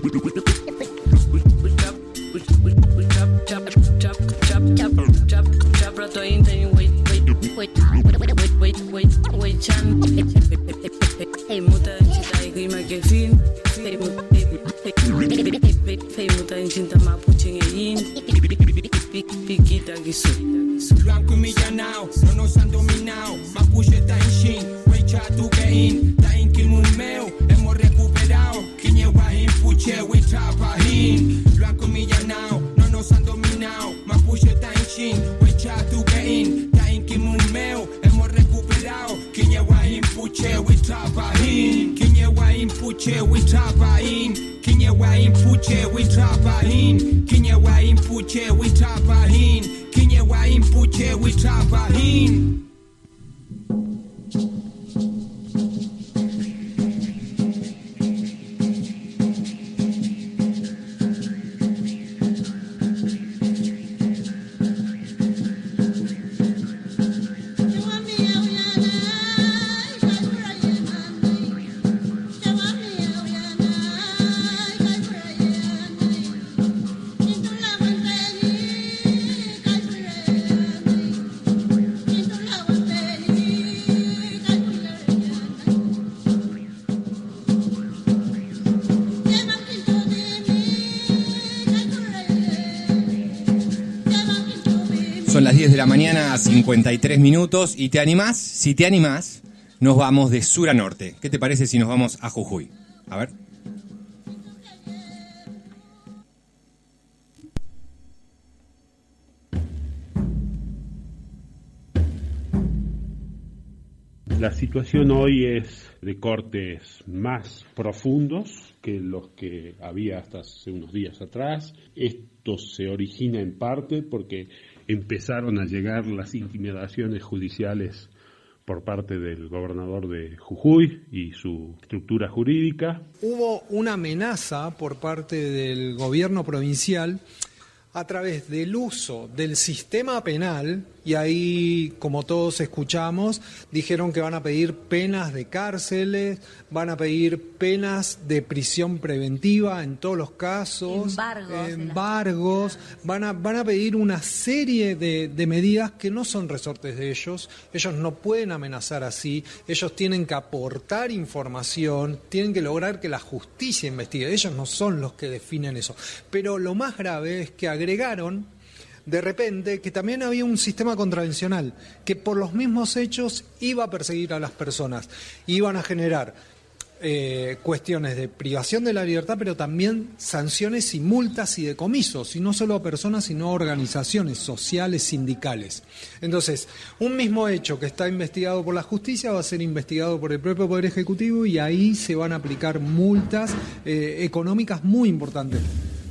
Rato inte wait wait wait wait wait wait wait chan hey muta chita y grima que fin hey hey muta chinta mapuche yin piquita guisu blanco y millanao no nos han dominado mapuche está en shin wecha tu gain ta en kimumeo hemos recuperado quiñeguajín puche we trapajín blanco y millanao no nos han dominado mapuche está en shin wecha tu gain ta en kimumeo hemos recuperado quiñeguajín puche we trapajín quiñeguajín puche we trapajín quiñeguajín puche we trapajín quiñeguajín puche we trapajín quiñeguajín puche we trapajín. Son las diez de la mañana, cincuenta y tres minutos. ¿Y te animás? Si te animás, nos vamos de sur a norte. ¿Qué te parece si nos vamos a Jujuy? A ver. La situación hoy es de cortes más profundos que los que había hasta hace unos días atrás. Esto se origina en parte porque empezaron a llegar las intimidaciones judiciales por parte del gobernador de Jujuy y su estructura jurídica. Hubo una amenaza por parte del gobierno provincial a través del uso del sistema penal, y ahí, como todos escuchamos, dijeron que van a pedir penas de cárceles, van a pedir penas de prisión preventiva en todos los casos, embargos, embargos van a, van a pedir una serie de, de medidas que no son resortes de ellos. Ellos no pueden amenazar así, ellos tienen que aportar información, tienen que lograr que la justicia investigue, ellos no son los que definen eso. Pero lo más grave es que agregaron de repente que también había un sistema contravencional que por los mismos hechos iba a perseguir a las personas, iban a generar eh, cuestiones de privación de la libertad, pero también sanciones y multas y decomisos, y no solo a personas, sino a organizaciones sociales, sindicales. Entonces, un mismo hecho que está investigado por la justicia va a ser investigado por el propio Poder Ejecutivo, y ahí se van a aplicar multas eh, económicas muy importantes.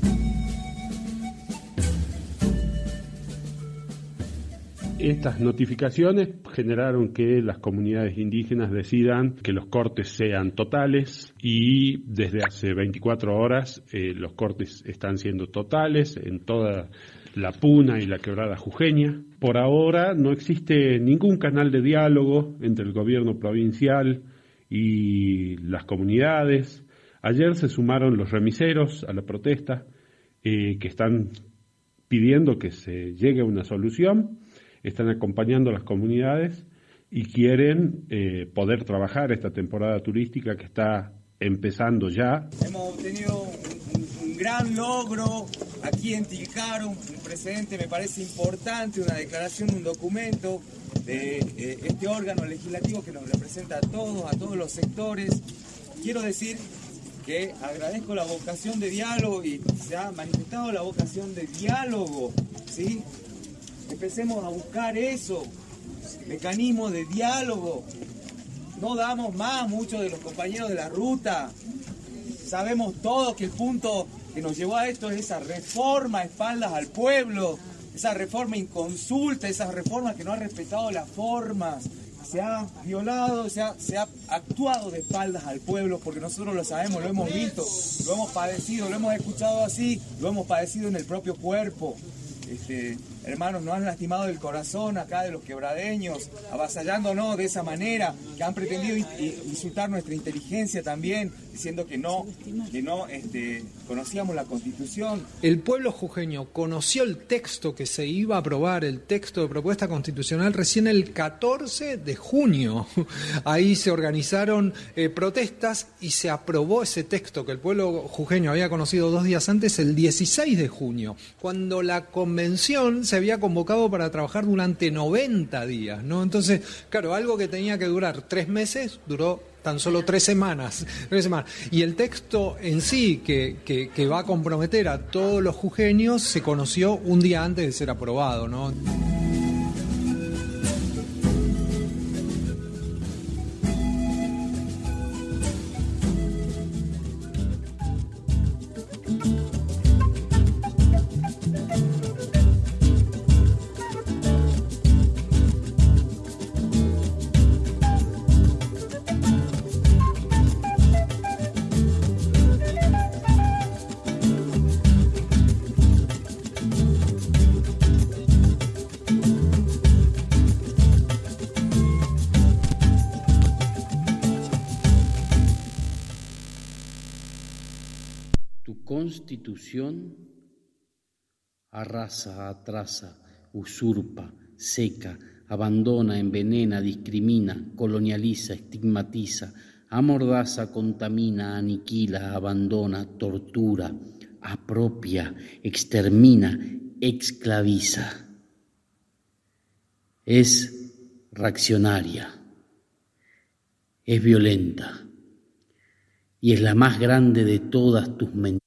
Estas notificaciones generaron que las comunidades indígenas decidan que los cortes sean totales, y desde hace veinticuatro horas eh, los cortes están siendo totales en toda la Puna y la Quebrada Jujeña. Por ahora no existe ningún canal de diálogo entre el gobierno provincial y las comunidades. Ayer se sumaron los remiseros a la protesta, eh, que están pidiendo que se llegue a una solución. Están acompañando a las comunidades y quieren eh, poder trabajar esta temporada turística que está empezando ya. Hemos obtenido un, un, un gran logro aquí en Tilcara, un, un precedente me parece importante, una declaración, un documento de eh, este órgano legislativo que nos representa a todos, a todos los sectores. Quiero decir que agradezco la vocación de diálogo, y se ha manifestado la vocación de diálogo, ¿sí? Empecemos a buscar eso, mecanismos de diálogo. No damos más, muchos de los compañeros de la ruta. Sabemos todos que el punto que nos llevó a esto es esa reforma a espaldas al pueblo, esa reforma inconsulta, esa reforma que no ha respetado las formas. Se ha violado, se ha, se ha actuado de espaldas al pueblo, porque nosotros lo sabemos, lo hemos visto, lo hemos padecido, lo hemos escuchado así, lo hemos padecido en el propio cuerpo. Este, hermanos, nos han lastimado el corazón acá de los quebradeños, avasallándonos de esa manera, que han pretendido insultar nuestra inteligencia también, diciendo que no, que no este, conocíamos la Constitución. El pueblo jujeño conoció el texto que se iba a aprobar, el texto de propuesta constitucional, recién el catorce de junio. Ahí se organizaron eh, protestas y se aprobó ese texto que el pueblo jujeño había conocido dos días antes, el dieciséis de junio, cuando la convención se había convocado para trabajar durante noventa días, ¿no? Entonces, claro, algo que tenía que durar tres meses, duró tan solo tres semanas, tres semanas. Y el texto en sí, que, que, que va a comprometer a todos los jujeños, se conoció un día antes de ser aprobado, ¿no? Constitución arrasa, atrasa, usurpa, seca, abandona, envenena, discrimina, colonializa, estigmatiza, amordaza, contamina, aniquila, abandona, tortura, apropia, extermina, esclaviza. Es reaccionaria, es violenta y es la más grande de todas tus mentiras.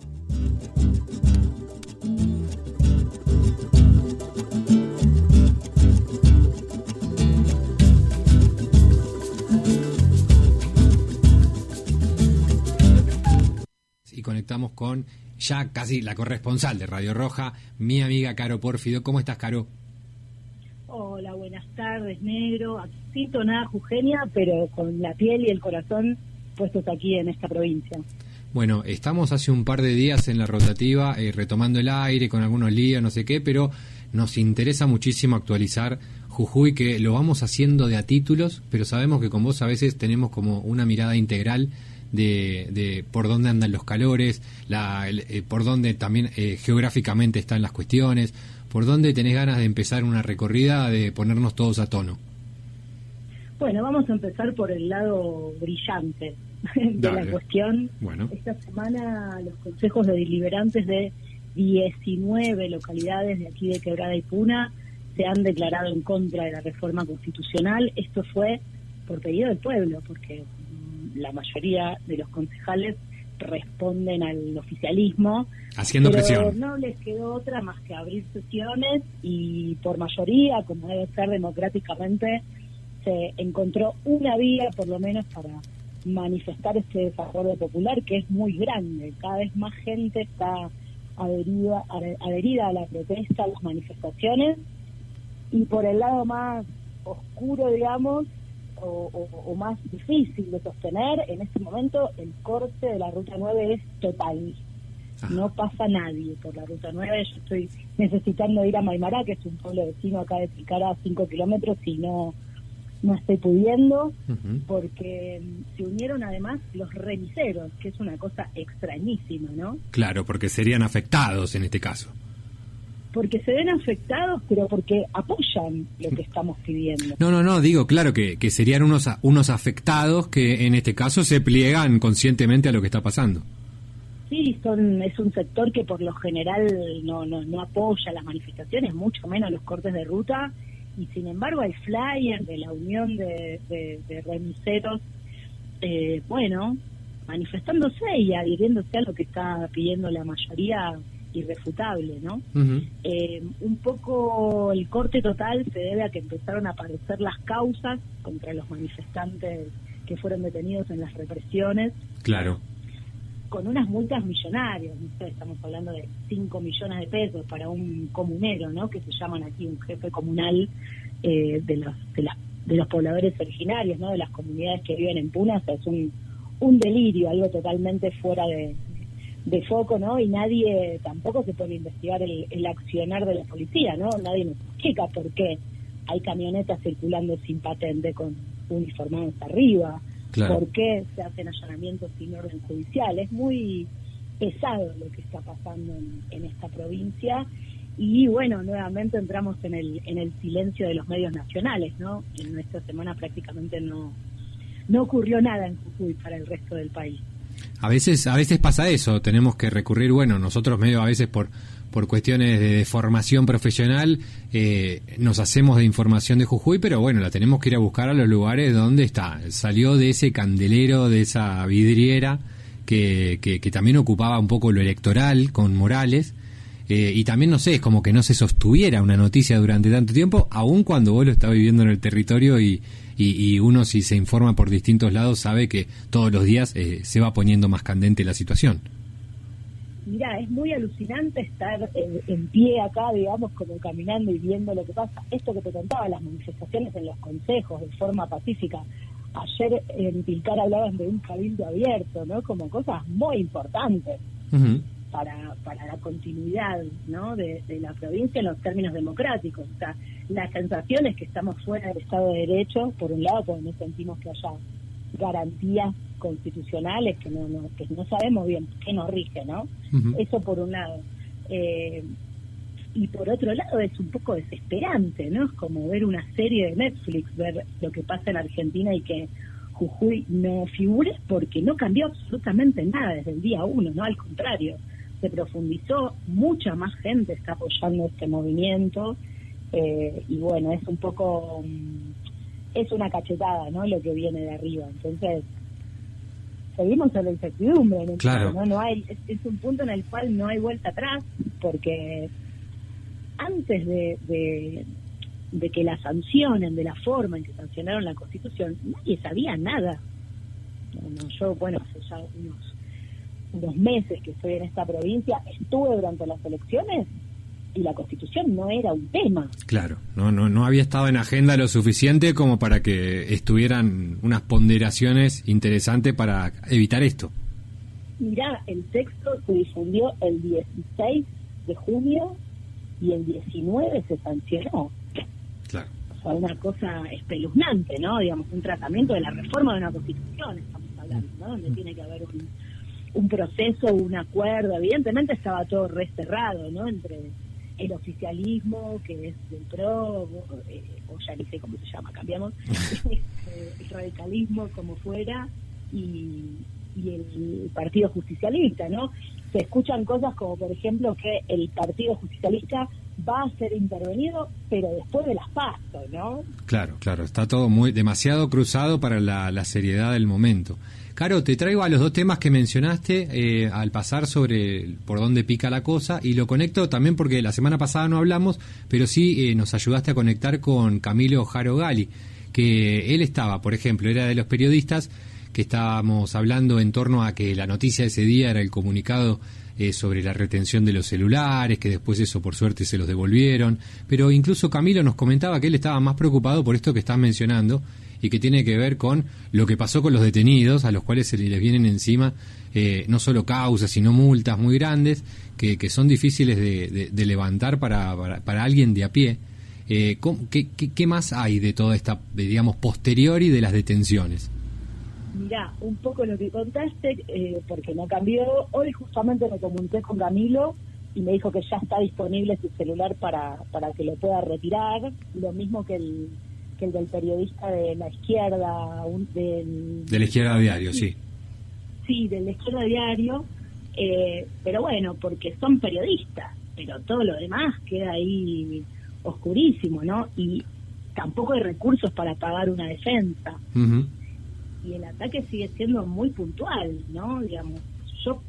Y conectamos con ya casi la corresponsal de Radio Roja, mi amiga Caro Pórfido. ¿Cómo estás, Caro? Hola, buenas tardes, negro. Sin tonada jujeña, pero con la piel y el corazón puestos aquí en esta provincia. Bueno, estamos hace un par de días en la rotativa, eh, retomando el aire con algunos líos, no sé qué, pero nos interesa muchísimo actualizar Jujuy, que lo vamos haciendo de a títulos, pero sabemos que con vos a veces tenemos como una mirada integral de, de por dónde andan los calores, la, el, eh, por dónde también eh, geográficamente están las cuestiones, por dónde tenés ganas de empezar una recorrida, de ponernos todos a tono. Bueno, vamos a empezar por el lado brillante de Dale. La cuestión. Bueno. Esta semana los consejos de deliberantes de diecinueve localidades de aquí de Quebrada y Puna se han declarado en contra de la reforma constitucional. Esto fue por pedido del pueblo, porque la mayoría de los concejales responden al oficialismo, haciendo pero presión. no les quedó otra más que abrir sesiones y por mayoría, como debe ser democráticamente, se encontró una vía por lo menos para manifestar este desacuerdo popular que es muy grande. Cada vez más gente está adherida, adherida a la protesta, a las manifestaciones, y por el lado más oscuro, digamos, O, o, o más difícil de sostener, en este momento el corte de la Ruta nueve es total. No pasa nadie por la Ruta nueve. Yo estoy necesitando ir a Maimará, que es un pueblo vecino acá de Tilcara, a cinco kilómetros, y no, no estoy pudiendo, uh-huh. porque se unieron además los remiseros, que es una cosa extrañísima, ¿no? Claro, porque serían afectados en este caso. Porque se ven afectados, pero porque apoyan lo que estamos pidiendo. No, no, no, digo, claro que, que serían unos unos afectados que en este caso se pliegan conscientemente a lo que está pasando. Sí, son es un sector que por lo general no, no, no apoya las manifestaciones, mucho menos los cortes de ruta, y sin embargo el flyer de la unión de, de, de remiseros, eh, bueno, manifestándose y adhiriéndose a lo que está pidiendo la mayoría irrefutable, ¿no? Uh-huh. Eh, un poco el corte total se debe a que empezaron a aparecer las causas contra los manifestantes que fueron detenidos en las represiones. Claro. Con unas multas millonarias, no sé, estamos hablando de cinco millones de pesos para un comunero, ¿no? Que se llaman aquí un jefe comunal eh, de los de, las, de los pobladores originarios, ¿no? De las comunidades que viven en Puna. O sea, es un, un delirio, algo totalmente fuera de de foco, ¿no? Y nadie tampoco se puede investigar el, el accionar de la policía, ¿no? Nadie nos explica por qué hay camionetas circulando sin patente con uniformados arriba, claro. por qué se hacen allanamientos sin orden judicial. Es muy pesado lo que está pasando en, en esta provincia, y bueno, nuevamente entramos en el en el silencio de los medios nacionales, ¿no? En esta semana prácticamente no no ocurrió nada en Jujuy para el resto del país. A veces, a veces pasa eso, tenemos que recurrir, bueno, nosotros medio a veces por por cuestiones de formación profesional eh, nos hacemos de información de Jujuy, pero bueno, la tenemos que ir a buscar a los lugares donde está, salió de ese candelero, de esa vidriera que, que, que también ocupaba un poco lo electoral con Morales, eh, y también, no sé, es como que no se sostuviera una noticia durante tanto tiempo, aun cuando vos lo estás viviendo en el territorio y Y, y uno, si se informa por distintos lados, sabe que todos los días eh, se va poniendo más candente la situación. Mira, es muy alucinante estar en, en pie acá, digamos, como caminando y viendo lo que pasa. Esto que te contaba, las manifestaciones en los consejos de forma pacífica. Ayer en Tilcara hablaban de un cabildo abierto, ¿no? Como cosas muy importantes uh-huh. para para la continuidad, ¿no? de, de la provincia en los términos democráticos. O sea, la sensación es que estamos fuera del Estado de Derecho, por un lado, porque no sentimos que haya garantías constitucionales, que no, no que no sabemos bien qué nos rige, ¿no? Uh-huh. Eso por un lado. Eh, y por otro lado es un poco desesperante, ¿no? Es como ver una serie de Netflix, ver lo que pasa en Argentina y que Jujuy no figure, porque no cambió absolutamente nada desde el día uno, ¿no? Al contrario, se profundizó, mucha más gente está apoyando este movimiento. Eh, y bueno, es un poco, es una cachetada, ¿no? Lo que viene de arriba. Entonces, seguimos en la incertidumbre, ¿no? Claro. ¿no? No hay, es, es un punto en el cual no hay vuelta atrás, porque antes de, de, de que la sancionen de la forma en que sancionaron la Constitución, nadie sabía nada. No, no, yo, bueno, hace ya unos, unos meses que estoy en esta provincia, estuve durante las elecciones y la Constitución no era un tema. Claro, no, no, no había estado en agenda lo suficiente como para que estuvieran unas ponderaciones interesantes para evitar esto. Mirá, el texto se difundió el dieciséis de junio y el diecinueve se sancionó. Claro. O sea, una cosa espeluznante, ¿no? Digamos, un tratamiento de la reforma de una Constitución, estamos hablando, ¿no? Donde tiene que haber un, un proceso, un acuerdo. Evidentemente estaba todo re cerrado, ¿no? Entre el oficialismo, que es del P R O, eh, o ya ni sé cómo se llama, cambiamos, el radicalismo como fuera, y, y el Partido Justicialista, ¿no? Se escuchan cosas como, por ejemplo, que el Partido Justicialista va a ser intervenido, pero después de las PASO, ¿no? Claro, claro, está todo muy demasiado cruzado para la, la seriedad del momento. Caro, te traigo a los dos temas que mencionaste eh, al pasar sobre por dónde pica la cosa, y lo conecto también porque la semana pasada no hablamos, pero sí eh, nos ayudaste a conectar con Camilo Jaro Gali, que él estaba, por ejemplo, era de los periodistas que estábamos hablando en torno a que la noticia de ese día era el comunicado eh, sobre la retención de los celulares, que después eso por suerte se los devolvieron, pero incluso Camilo nos comentaba que él estaba más preocupado por esto que estás mencionando, y que tiene que ver con lo que pasó con los detenidos, a los cuales se les vienen encima eh, no solo causas, sino multas muy grandes, que, que son difíciles de, de, de levantar para, para, para alguien de a pie. Eh, ¿qué, qué, ¿Qué más hay de toda esta, digamos, posteriori de las detenciones? Mirá, un poco lo que contaste, eh, porque no cambió. Hoy justamente me comuniqué con Camilo y me dijo que ya está disponible su celular para, para que lo pueda retirar, lo mismo que el que el del periodista de la izquierda, un, del... De la izquierda diario, sí. Sí, de la izquierda diario, eh, pero bueno, porque son periodistas, pero todo lo demás queda ahí oscurísimo, ¿no? Y tampoco hay recursos para pagar una defensa. Uh-huh. Y el ataque sigue siendo muy puntual, ¿no? Digamos, yo,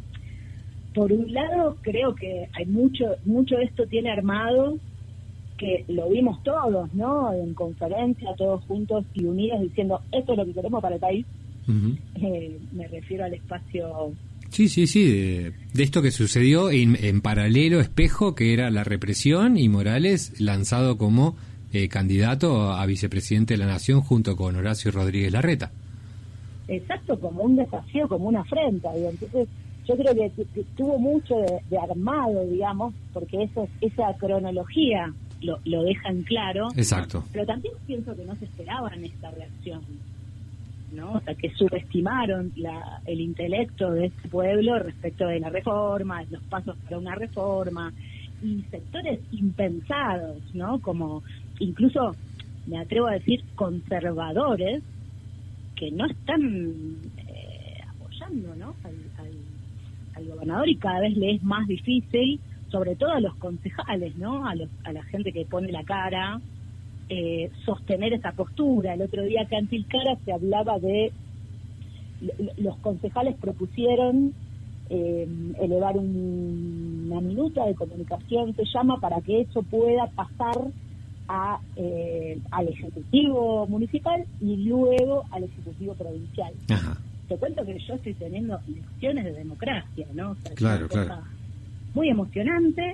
por un lado, creo que hay mucho, mucho de esto tiene armado, que lo vimos todos, ¿no? En conferencia, todos juntos y unidos, diciendo, esto es lo que queremos para el país. Uh-huh. Eh, me refiero al espacio... Sí, sí, sí, de, de esto que sucedió en, en paralelo, espejo, que era la represión, y Morales lanzado como eh, candidato a vicepresidente de la Nación junto con Horacio Rodríguez Larreta. Exacto, como un desafío, como una afrenta, digo. Entonces, yo creo que, que tuvo mucho de, de armado, digamos, porque eso, esa cronología Lo, lo dejan claro. Exacto. Pero también pienso que no se esperaban esta reacción, ¿no? O sea, que subestimaron la, el intelecto de este pueblo respecto de la reforma, los pasos para una reforma, y sectores impensados, ¿no? Como incluso, me atrevo a decir, conservadores, que no están eh, apoyando, ¿no? Al, al, al gobernador, y cada vez le es más difícil, sobre todo a los concejales, ¿no? A, los, a la gente que pone la cara, eh, sostener esa postura. El otro día acá en Tilcara se hablaba de... Los concejales propusieron eh, elevar un, una minuta de comunicación, se llama, para que eso pueda pasar a eh, al Ejecutivo Municipal y luego al Ejecutivo Provincial. Ajá. Te cuento que yo estoy teniendo lecciones de democracia, ¿no? O sea, claro, claro. Muy emocionante,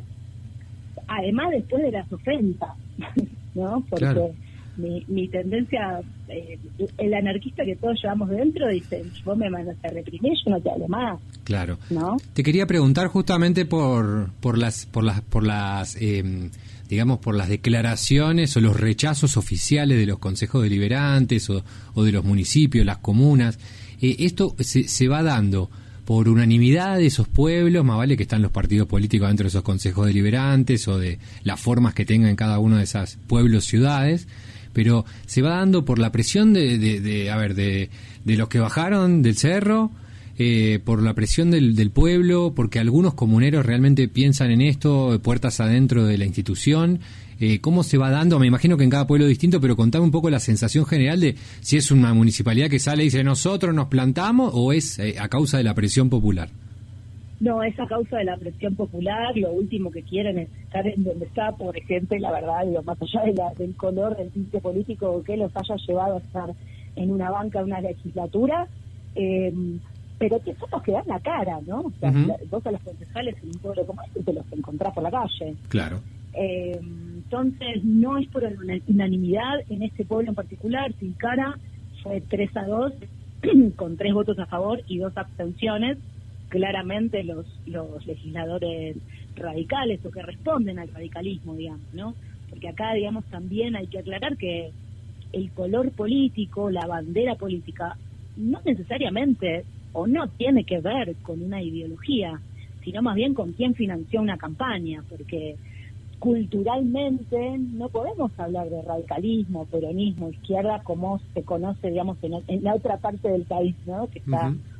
además después de las ofensas, ¿no? Porque claro. mi, mi tendencia, eh, el anarquista que todos llevamos dentro dice, vos me mandas a reprimir, yo no te hablo más. Claro. ¿No? Te quería preguntar justamente por por las por las por las eh, digamos por las declaraciones o los rechazos oficiales de los consejos deliberantes o, o de los municipios, las comunas. Eh, esto se, se va dando por unanimidad de esos pueblos, más vale que están los partidos políticos dentro de esos consejos deliberantes o de las formas que tengan cada uno de esos pueblos, ciudades, pero se va dando por la presión de, de, de a ver, de, de los que bajaron del cerro, eh, por la presión del, del pueblo, porque algunos comuneros realmente piensan en esto, puertas adentro de la institución. Eh, ¿Cómo se va dando? Me imagino que en cada pueblo es distinto, pero contame un poco la sensación general de si es una municipalidad que sale y dice nosotros nos plantamos, o es eh, a causa de la presión popular. No, es a causa de la presión popular. Lo último que quieren es estar en donde está, por ejemplo, la verdad, digo, más allá de la, del color del tinte político que los haya llevado a estar en una banca, en una legislatura, eh, pero que son los que dan la cara, ¿no? O sea, uh-huh. Vos a los concejales en un pueblo como este te los encontrás por la calle. Claro. Eh, entonces no es por una unanimidad en este pueblo en particular. Tilcara fue tres a dos con tres votos a favor y dos abstenciones. Claramente los los legisladores radicales o que responden al radicalismo, digamos, ¿no? Porque acá, digamos, también hay que aclarar que el color político, la bandera política, no necesariamente o no tiene que ver con una ideología, sino más bien con quién financió una campaña, porque culturalmente no podemos hablar de radicalismo, peronismo, izquierda, como se conoce, digamos, en, en la otra parte del país, ¿no? Que está uh-huh.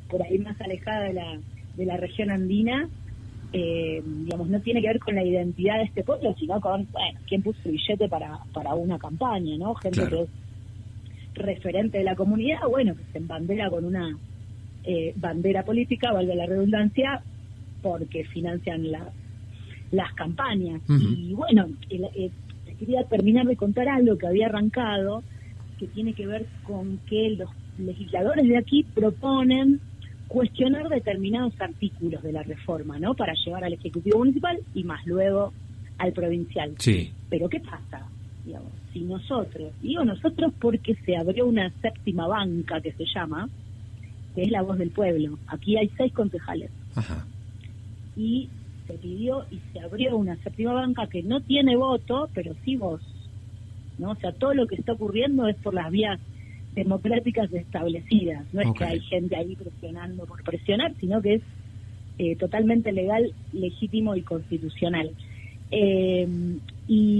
por ahí más alejada de la, de la región andina, eh, digamos, no tiene que ver con la identidad de este pueblo, sino con, bueno, quién puso el billete para, para una campaña, ¿no? Gente claro. que es referente de la comunidad, bueno, que se embandera con una eh, bandera política, valga la redundancia, porque financian la, las campañas. Uh-huh. Y bueno, el, el, quería terminar de contar algo que había arrancado, que tiene que ver con que los legisladores de aquí proponen cuestionar determinados artículos de la reforma, ¿no? Para llevar al Ejecutivo Municipal y más luego al provincial. Sí. Pero ¿qué pasa? Digamos, si nosotros, digo nosotros porque se abrió una séptima banca que se llama, que es la voz del pueblo. Aquí hay seis concejales. Ajá. Y se pidió y se abrió una séptima banca que no tiene voto, pero sí voz, ¿no? O sea, todo lo que está ocurriendo es por las vías democráticas establecidas, no es okay. que hay gente ahí presionando por presionar, sino que es eh, totalmente legal, legítimo y constitucional. Eh, y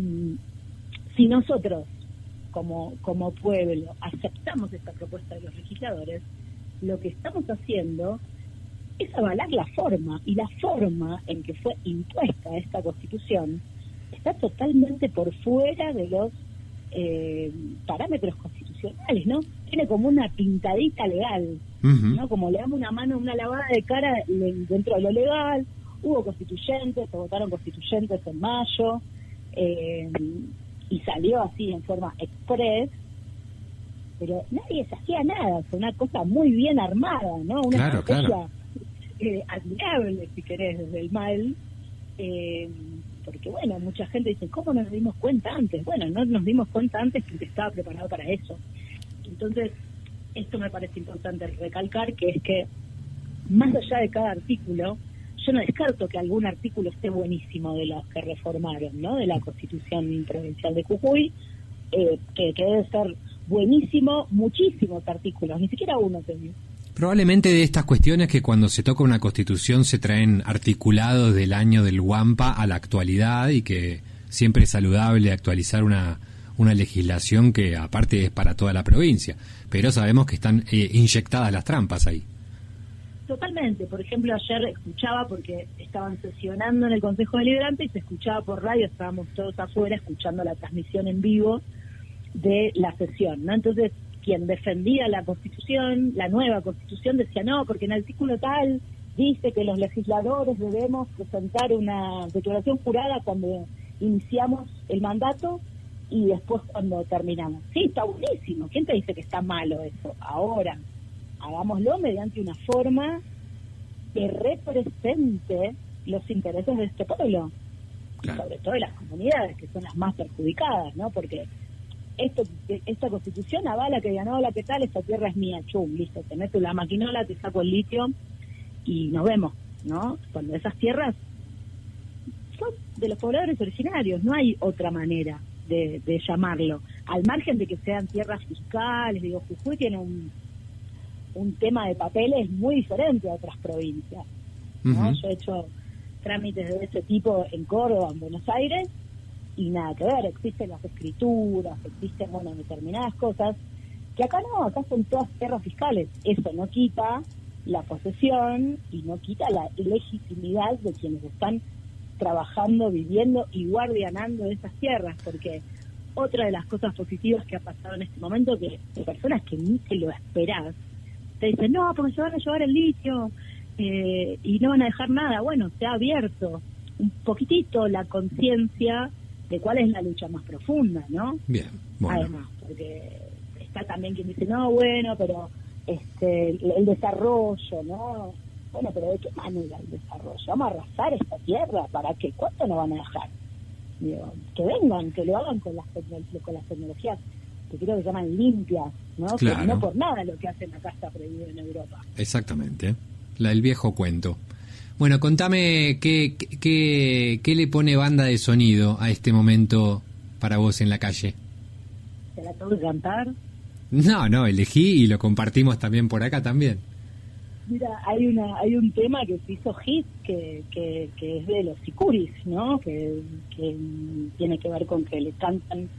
si nosotros, como, como pueblo, aceptamos esta propuesta de los legisladores, lo que estamos haciendo es avalar la forma, y la forma en que fue impuesta esta Constitución está totalmente por fuera de los eh, parámetros constitucionales, ¿no? Tiene como una pintadita legal, uh-huh. ¿no? Como le damos una mano, una lavada de cara dentro de lo legal. Hubo constituyentes, se votaron constituyentes en mayo, eh, y salió así en forma express, pero nadie se hacía nada, fue una cosa muy bien armada, ¿no? Una claro, cosa claro. Eh, admirable, si querés, desde el mal, eh, porque bueno, mucha gente dice, ¿cómo no nos dimos cuenta antes? Bueno, no nos dimos cuenta antes porque estaba preparado para eso. Entonces, esto me parece importante recalcar, que es que más allá de cada artículo, yo no descarto que algún artículo esté buenísimo de los que reformaron, ¿no? De la Constitución Provincial de Jujuy, eh, que, que debe ser buenísimo, muchísimos artículos, ni siquiera uno tenía. Probablemente de estas cuestiones que cuando se toca una constitución se traen articulados del año del Guampa a la actualidad, y que siempre es saludable actualizar una, una legislación que aparte es para toda la provincia, pero sabemos que están eh, inyectadas las trampas ahí. Totalmente. Por ejemplo, ayer escuchaba, porque estaban sesionando en el Consejo Deliberante y se escuchaba por radio, estábamos todos afuera escuchando la transmisión en vivo de la sesión, ¿no? Entonces, quien defendía la Constitución, la nueva Constitución, decía no, porque en el artículo tal dice que los legisladores debemos presentar una declaración jurada cuando iniciamos el mandato y después cuando terminamos. Sí, está buenísimo. ¿Quién te dice que está malo eso? Ahora, hagámoslo mediante una forma que represente los intereses de este pueblo, claro. Y sobre todo de las comunidades, que son las más perjudicadas, ¿no? Porque esto, esta Constitución avala que ganó la que tal, esta tierra es mía, chum, listo, te meto la maquinola, te saco el litio y nos vemos, ¿no? Cuando esas tierras son de los pobladores originarios, no hay otra manera de, de llamarlo, al margen de que sean tierras fiscales. Digo, Jujuy tiene un, un tema de papeles muy diferente a otras provincias, ¿no? Uh-huh. Yo he hecho trámites de ese tipo en Córdoba, en Buenos Aires, y nada que ver, existen las escrituras, existen, bueno, determinadas cosas, que acá no, acá son todas tierras fiscales. Eso no quita la posesión y no quita la legitimidad de quienes están trabajando, viviendo y guardianando esas tierras, porque otra de las cosas positivas que ha pasado en este momento, que hay personas que ni te lo esperás, te dicen, no, porque se van a llevar el litio eh, y no van a dejar nada. Bueno, se ha abierto un poquitito la conciencia de cuál es la lucha más profunda, ¿no? Bien, bueno. Además, porque está también quien dice, no, bueno, pero este el, el desarrollo, ¿no? Bueno, pero ¿de qué manera el desarrollo? ¿Vamos a arrasar esta tierra? ¿Para qué? ¿Cuánto nos van a dejar? Digo, que vengan, que lo hagan con las, con las tecnologías que creo que se llaman limpias, ¿no? Claro. Que no por nada lo que hacen acá está prohibido en Europa. Exactamente, la, el viejo cuento. Bueno, contame qué, qué, qué le pone banda de sonido a este momento para vos en la calle. ¿Se la tengo que cantar? No, no, elegí y lo compartimos también por acá también. Mira, hay una hay un tema que se hizo hit que, que, que es de los sicuris, ¿no? Que, que tiene que ver con que le cantan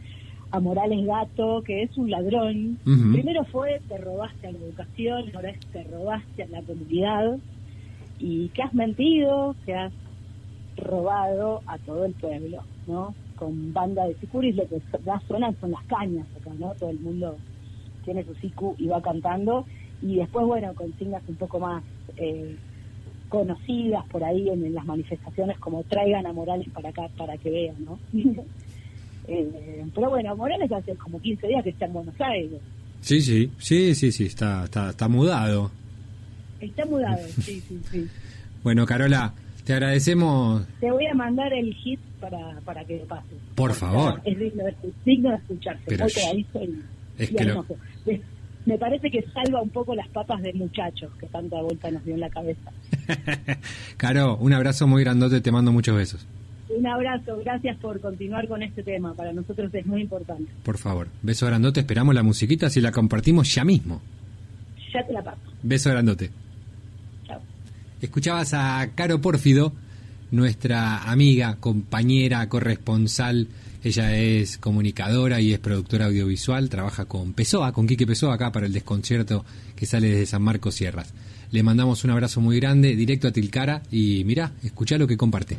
a Morales Gato, que es un ladrón. Ujú. Primero fue, te robaste a la educación, ahora es te robaste a la comunidad, y que has mentido, que has robado a todo el pueblo, ¿no? Con banda de sicuris, lo que da suenan son las cañas acá, ¿no? Todo el mundo tiene su sicu y va cantando, y después, bueno, consignas un poco más eh, conocidas por ahí en, en las manifestaciones, como traigan a Morales para acá para que vean, ¿no? eh, pero bueno, Morales hace como quince días que está en Buenos Aires. Sí, sí, sí, sí, sí, está, está, está mudado. Está mudado, sí, sí, sí. Bueno, Carola, te agradecemos. Te voy a mandar el hit para, para que lo pases. Por favor. Es digno de, digno de escucharse. Pero Muy sh- pegadizo y, es y que lo- hermoso. Me- Me parece que salva un poco las papas de muchachos que tanta vuelta nos dio en la cabeza. Caro, un abrazo muy grandote, te mando muchos besos. Un abrazo, gracias por continuar con este tema. Para nosotros es muy importante. Por favor, beso grandote, esperamos la musiquita, si la compartimos ya mismo. Ya te la paso. Beso grandote. Chao. Escuchabas a Caro Pórfido, nuestra amiga, compañera, corresponsal. Ella es comunicadora y es productora audiovisual, trabaja con Pessoa, con Quique Pessoa acá para el desconcierto que sale desde San Marcos Sierras. Le mandamos un abrazo muy grande, directo a Tilcara, y mirá, escuchá lo que comparte.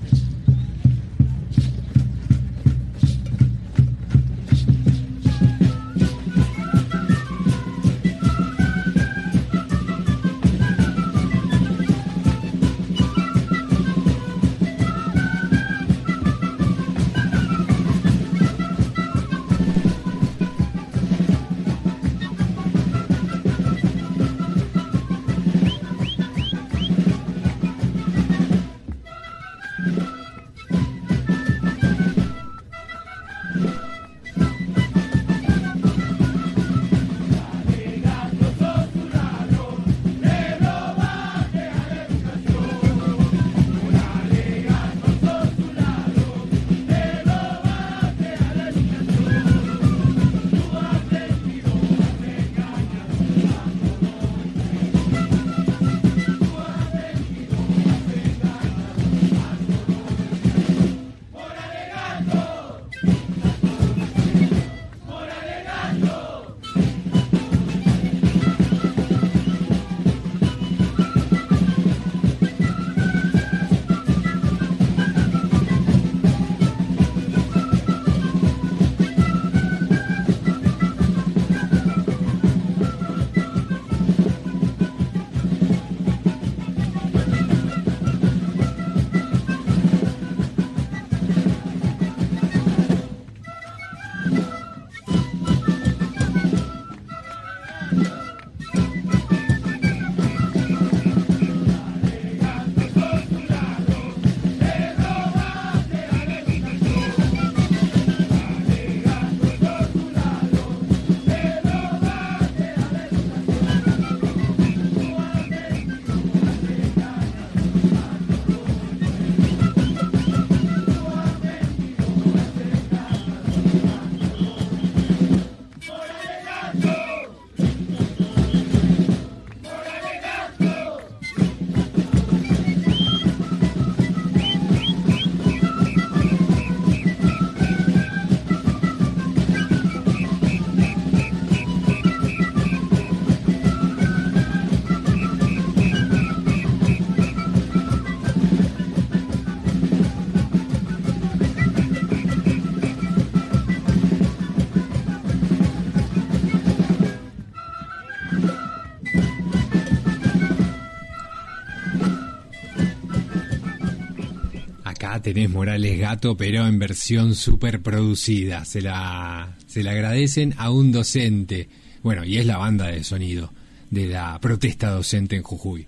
Tenés Morales Gato, pero en versión super producida. Se la, se la agradecen a un docente. Bueno, y es la banda de sonido de la protesta docente en Jujuy.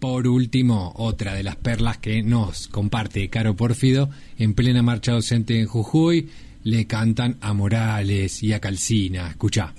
por último, otra de las perlas que nos comparte Caro Pórfido, en plena marcha docente en Jujuy, le cantan a Morales y a Calcina. Escuchá.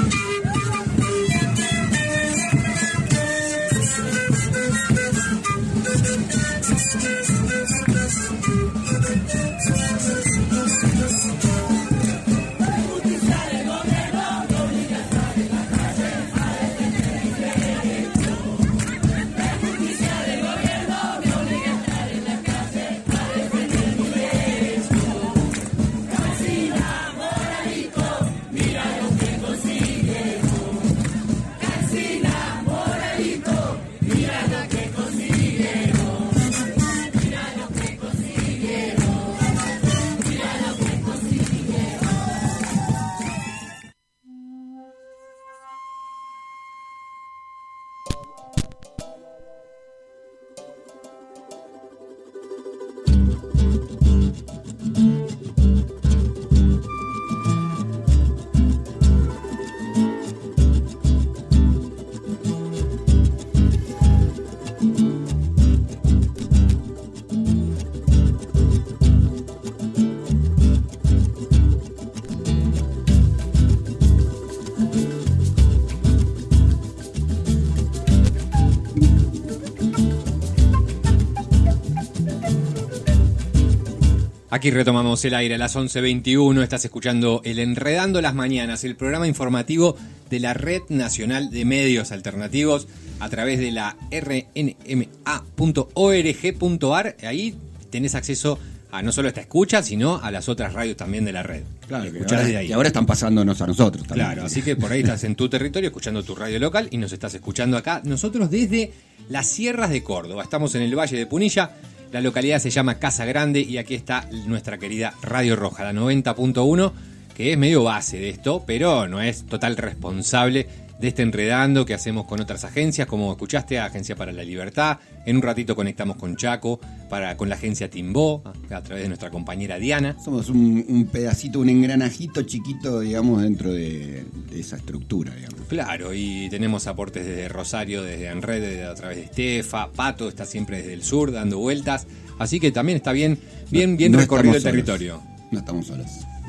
Aquí retomamos el aire a las once veintiuno. Estás escuchando el Enredando las Mañanas, el programa informativo de la Red Nacional de Medios Alternativos a través de la r n m a punto org punto a r. Ahí tenés acceso a no solo esta escucha, sino a las otras radios también de la red. Claro, que ahora, desde ahí. Y ahora están pasándonos a nosotros también. Claro, así que por ahí estás en tu territorio escuchando tu radio local y nos estás escuchando acá. Nosotros desde las sierras de Córdoba. Estamos en el Valle de Punilla. La localidad se llama Casa Grande y aquí está nuestra querida Radio Roja, la noventa punto uno, que es medio base de esto, pero no es total responsable de este enredando que hacemos con otras agencias, como escuchaste, Agencia para la Libertad. En un ratito conectamos con Chaco, para, con la agencia Timbó, a través de nuestra compañera Diana. Somos un, un pedacito, un engranajito chiquito, digamos, dentro de, de esa estructura, digamos. Claro, y tenemos aportes desde Rosario, desde Enred, a través de Estefa. Pato está siempre desde el sur, dando vueltas. Así que también está bien, bien, bien no, no recorrido el territorio. No estamos solos.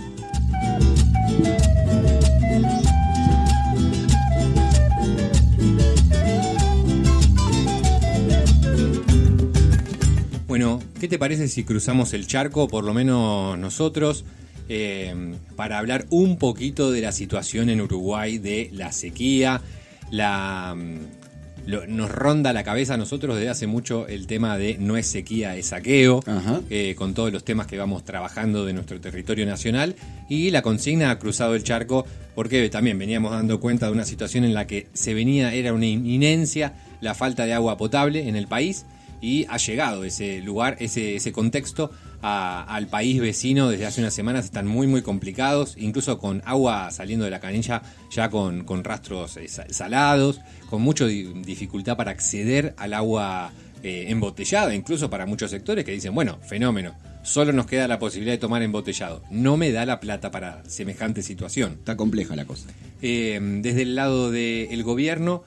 Bueno, ¿qué te parece si cruzamos el charco, por lo menos nosotros, eh, para hablar un poquito de la situación en Uruguay, de la sequía? La, lo, nos ronda la cabeza a nosotros desde hace mucho el tema de no es sequía, es saqueo, eh, con todos los temas que vamos trabajando de nuestro territorio nacional, y la consigna ha cruzado el charco porque también veníamos dando cuenta de una situación en la que se venía, era una inminencia la falta de agua potable en el país. Y ha llegado ese lugar, ese, ese contexto a, al país vecino desde hace unas semanas. Están muy muy complicados, incluso con agua saliendo de la canilla, ya con, con rastros eh, salados, con mucha dificultad para acceder al agua eh, embotellada, incluso para muchos sectores que dicen, bueno, fenómeno, solo nos queda la posibilidad de tomar embotellado. No me da la plata para semejante situación. Está compleja la cosa. Eh, desde el lado del gobierno,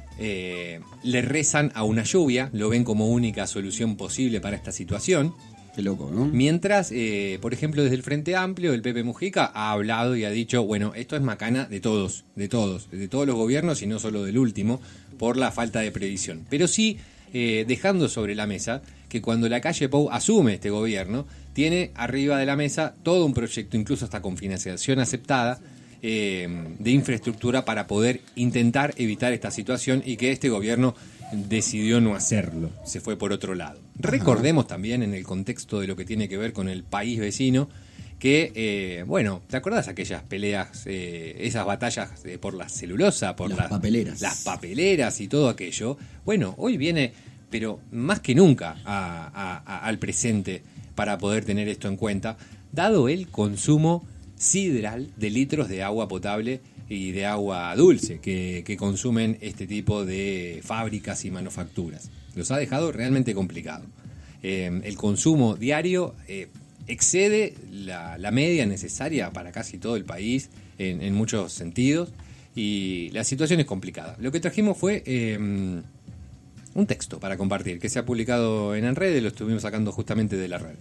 Eh, le rezan a una lluvia, lo ven como única solución posible para esta situación. Qué loco, ¿no? Mientras, eh, por ejemplo, desde el Frente Amplio, el Pepe Mujica ha hablado y ha dicho, bueno, esto es macana de todos, de todos, de todos los gobiernos y no solo del último, por la falta de previsión. Pero sí, eh, dejando sobre la mesa que cuando la calle Pou asume este gobierno, tiene arriba de la mesa todo un proyecto, incluso hasta con financiación aceptada, Eh, de infraestructura para poder intentar evitar esta situación, y que este gobierno decidió no hacerlo, se fue por otro lado. Ajá. Recordemos también, en el contexto de lo que tiene que ver con el país vecino, que, eh, bueno, ¿te acordás aquellas peleas, eh, esas batallas eh, por la celulosa, por las la, papeleras? Las papeleras y todo aquello. Bueno, hoy viene, pero más que nunca, a, a, a, al presente para poder tener esto en cuenta, dado el consumo sideral de litros de agua potable y de agua dulce que, que consumen este tipo de fábricas y manufacturas. Los ha dejado realmente complicado. Eh, el consumo diario eh, excede la, la media necesaria para casi todo el país en, en muchos sentidos, y la situación es complicada. Lo que trajimos fue eh, un texto para compartir que se ha publicado en redes, lo estuvimos sacando justamente de la red.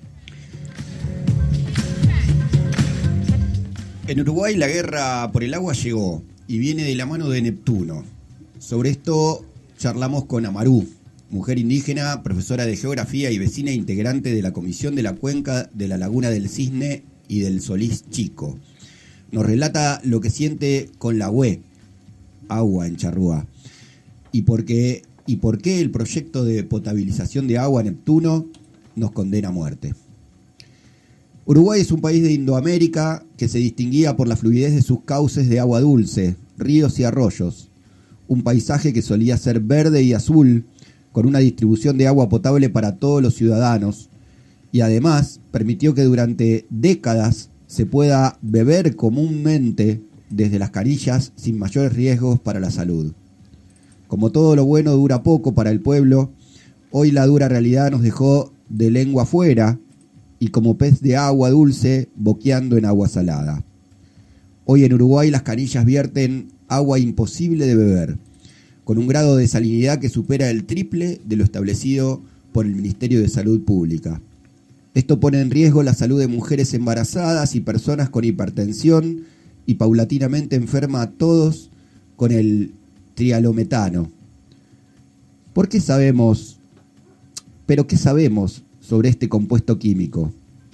En Uruguay la guerra por el agua llegó y viene de la mano de Neptuno. Sobre esto charlamos con Amarú, mujer indígena, profesora de geografía y vecina integrante de la Comisión de la Cuenca de la Laguna del Cisne y del Solís Chico. Nos relata lo que siente con la hue, agua en charrúa, y por qué, y por qué el proyecto de potabilización de agua Neptuno nos condena a muerte. Uruguay es un país de Indoamérica que se distinguía por la fluidez de sus cauces de agua dulce, ríos y arroyos, un paisaje que solía ser verde y azul, con una distribución de agua potable para todos los ciudadanos, y además permitió que durante décadas se pueda beber comúnmente desde las canillas sin mayores riesgos para la salud. Como todo lo bueno dura poco para el pueblo, hoy la dura realidad nos dejó de lengua afuera y como pez de agua dulce boqueando en agua salada. Hoy en Uruguay las canillas vierten agua imposible de beber, con un grado de salinidad que supera el triple de lo establecido por el Ministerio de Salud Pública. Esto pone en riesgo la salud de mujeres embarazadas y personas con hipertensión y paulatinamente enferma a todos con el trialometano. ¿Por qué sabemos, pero qué sabemos sobre este compuesto químico?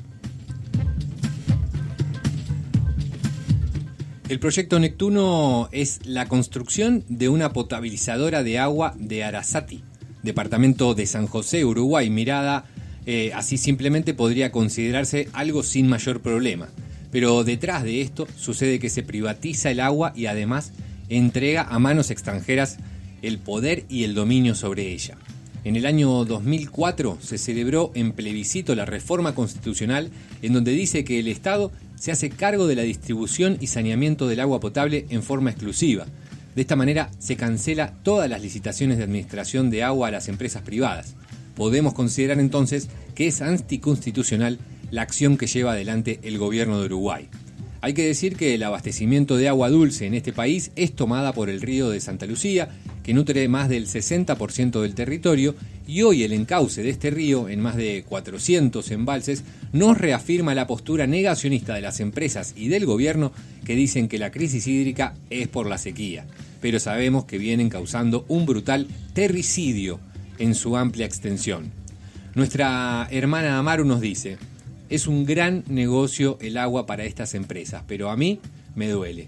El proyecto Neptuno es la construcción de una potabilizadora de agua de Arasati, departamento de San José, Uruguay. Mirada eh, así simplemente podría considerarse algo sin mayor problema. Pero detrás de esto sucede que se privatiza el agua y además entrega a manos extranjeras el poder y el dominio sobre ella. En el año dos mil cuatro se celebró en plebiscito la reforma constitucional en donde dice que el Estado se hace cargo de la distribución y saneamiento del agua potable en forma exclusiva. De esta manera se cancela todas las licitaciones de administración de agua a las empresas privadas. Podemos considerar entonces que es anticonstitucional la acción que lleva adelante el gobierno de Uruguay. Hay que decir que el abastecimiento de agua dulce en este país es tomada por el río de Santa Lucía, que nutre más del sesenta por ciento del territorio, y hoy el encauce de este río, en más de cuatrocientos embalses, nos reafirma la postura negacionista de las empresas y del gobierno que dicen que la crisis hídrica es por la sequía, pero sabemos que vienen causando un brutal terricidio en su amplia extensión. Nuestra hermana Amaru nos dice: es un gran negocio el agua para estas empresas, pero a mí me duele.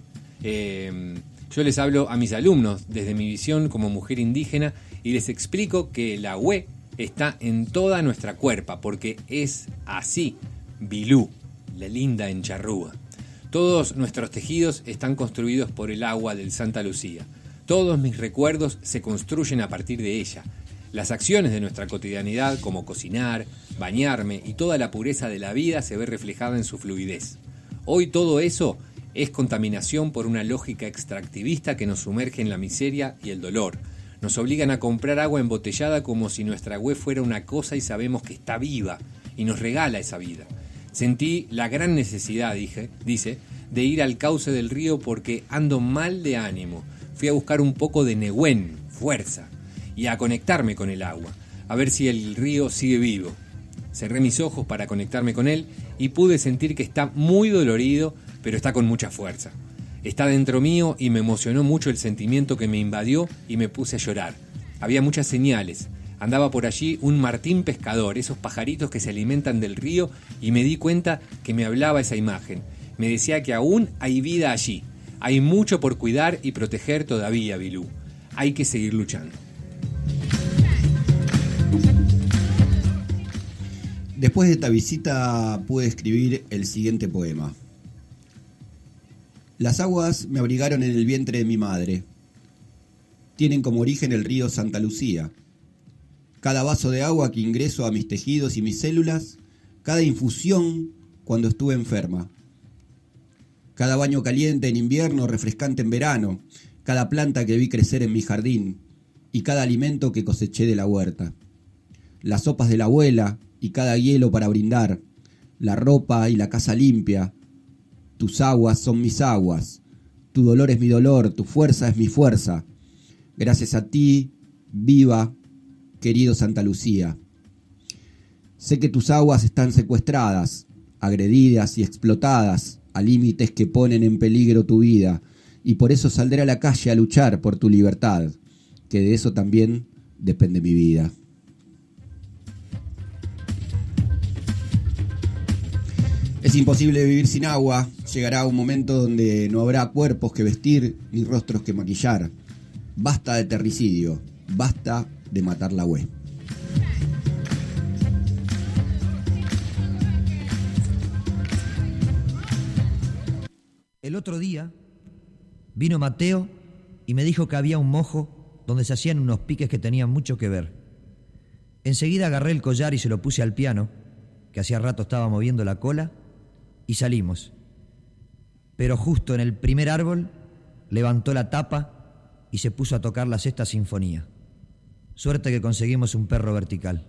Eh, yo les hablo a mis alumnos desde mi visión como mujer indígena y les explico que la hue está en toda nuestra cuerpa, porque es así, Bilú, la linda en charrúa. Todos nuestros tejidos están construidos por el agua del Santa Lucía. Todos mis recuerdos se construyen a partir de ella. Las acciones de nuestra cotidianidad, como cocinar, bañarme y toda la pureza de la vida se ve reflejada en su fluidez. Hoy todo eso es contaminación por una lógica extractivista que nos sumerge en la miseria y el dolor. Nos obligan a comprar agua embotellada como si nuestra hue fuera una cosa y sabemos que está viva y nos regala esa vida. Sentí la gran necesidad, dije, dice, de ir al cauce del río porque ando mal de ánimo. Fui a buscar un poco de Nehuen, fuerza, y a conectarme con el agua, a ver si el río sigue vivo. Cerré mis ojos para conectarme con él y pude sentir que está muy dolorido, pero está con mucha fuerza. Está dentro mío y me emocionó mucho el sentimiento que me invadió y me puse a llorar. Había muchas señales. Andaba por allí un martín pescador, esos pajaritos que se alimentan del río, y me di cuenta que me hablaba esa imagen. Me decía que aún hay vida allí. Hay mucho por cuidar y proteger todavía, Bilú. Hay que seguir luchando. Después de esta visita pude escribir el siguiente poema. Las aguas me abrigaron en el vientre de mi madre. Tienen como origen el río Santa Lucía. Cada vaso de agua que ingreso a mis tejidos y mis células, cada infusión cuando estuve enferma. Cada baño caliente en invierno, refrescante en verano, cada planta que vi crecer en mi jardín y cada alimento que coseché de la huerta. Las sopas de la abuela y cada hielo para brindar, la ropa y la casa limpia. Tus aguas son mis aguas, tu dolor es mi dolor, tu fuerza es mi fuerza. Gracias a ti, viva, querido Santa Lucía. Sé que tus aguas están secuestradas, agredidas y explotadas a límites que ponen en peligro tu vida, y por eso saldré a la calle a luchar por tu libertad, que de eso también depende mi vida. Es imposible vivir sin agua. Llegará un momento donde no habrá cuerpos que vestir ni rostros que maquillar. Basta de terricidio, basta de matar la hue. El otro día vino Mateo y me dijo que había un mojo donde se hacían unos piques que tenían mucho que ver. Enseguida agarré el collar y se lo puse al piano, que hacía rato estaba moviendo la cola, y salimos. Pero justo en el primer árbol levantó la tapa y se puso a tocar la sexta sinfonía. Suerte que conseguimos un perro vertical.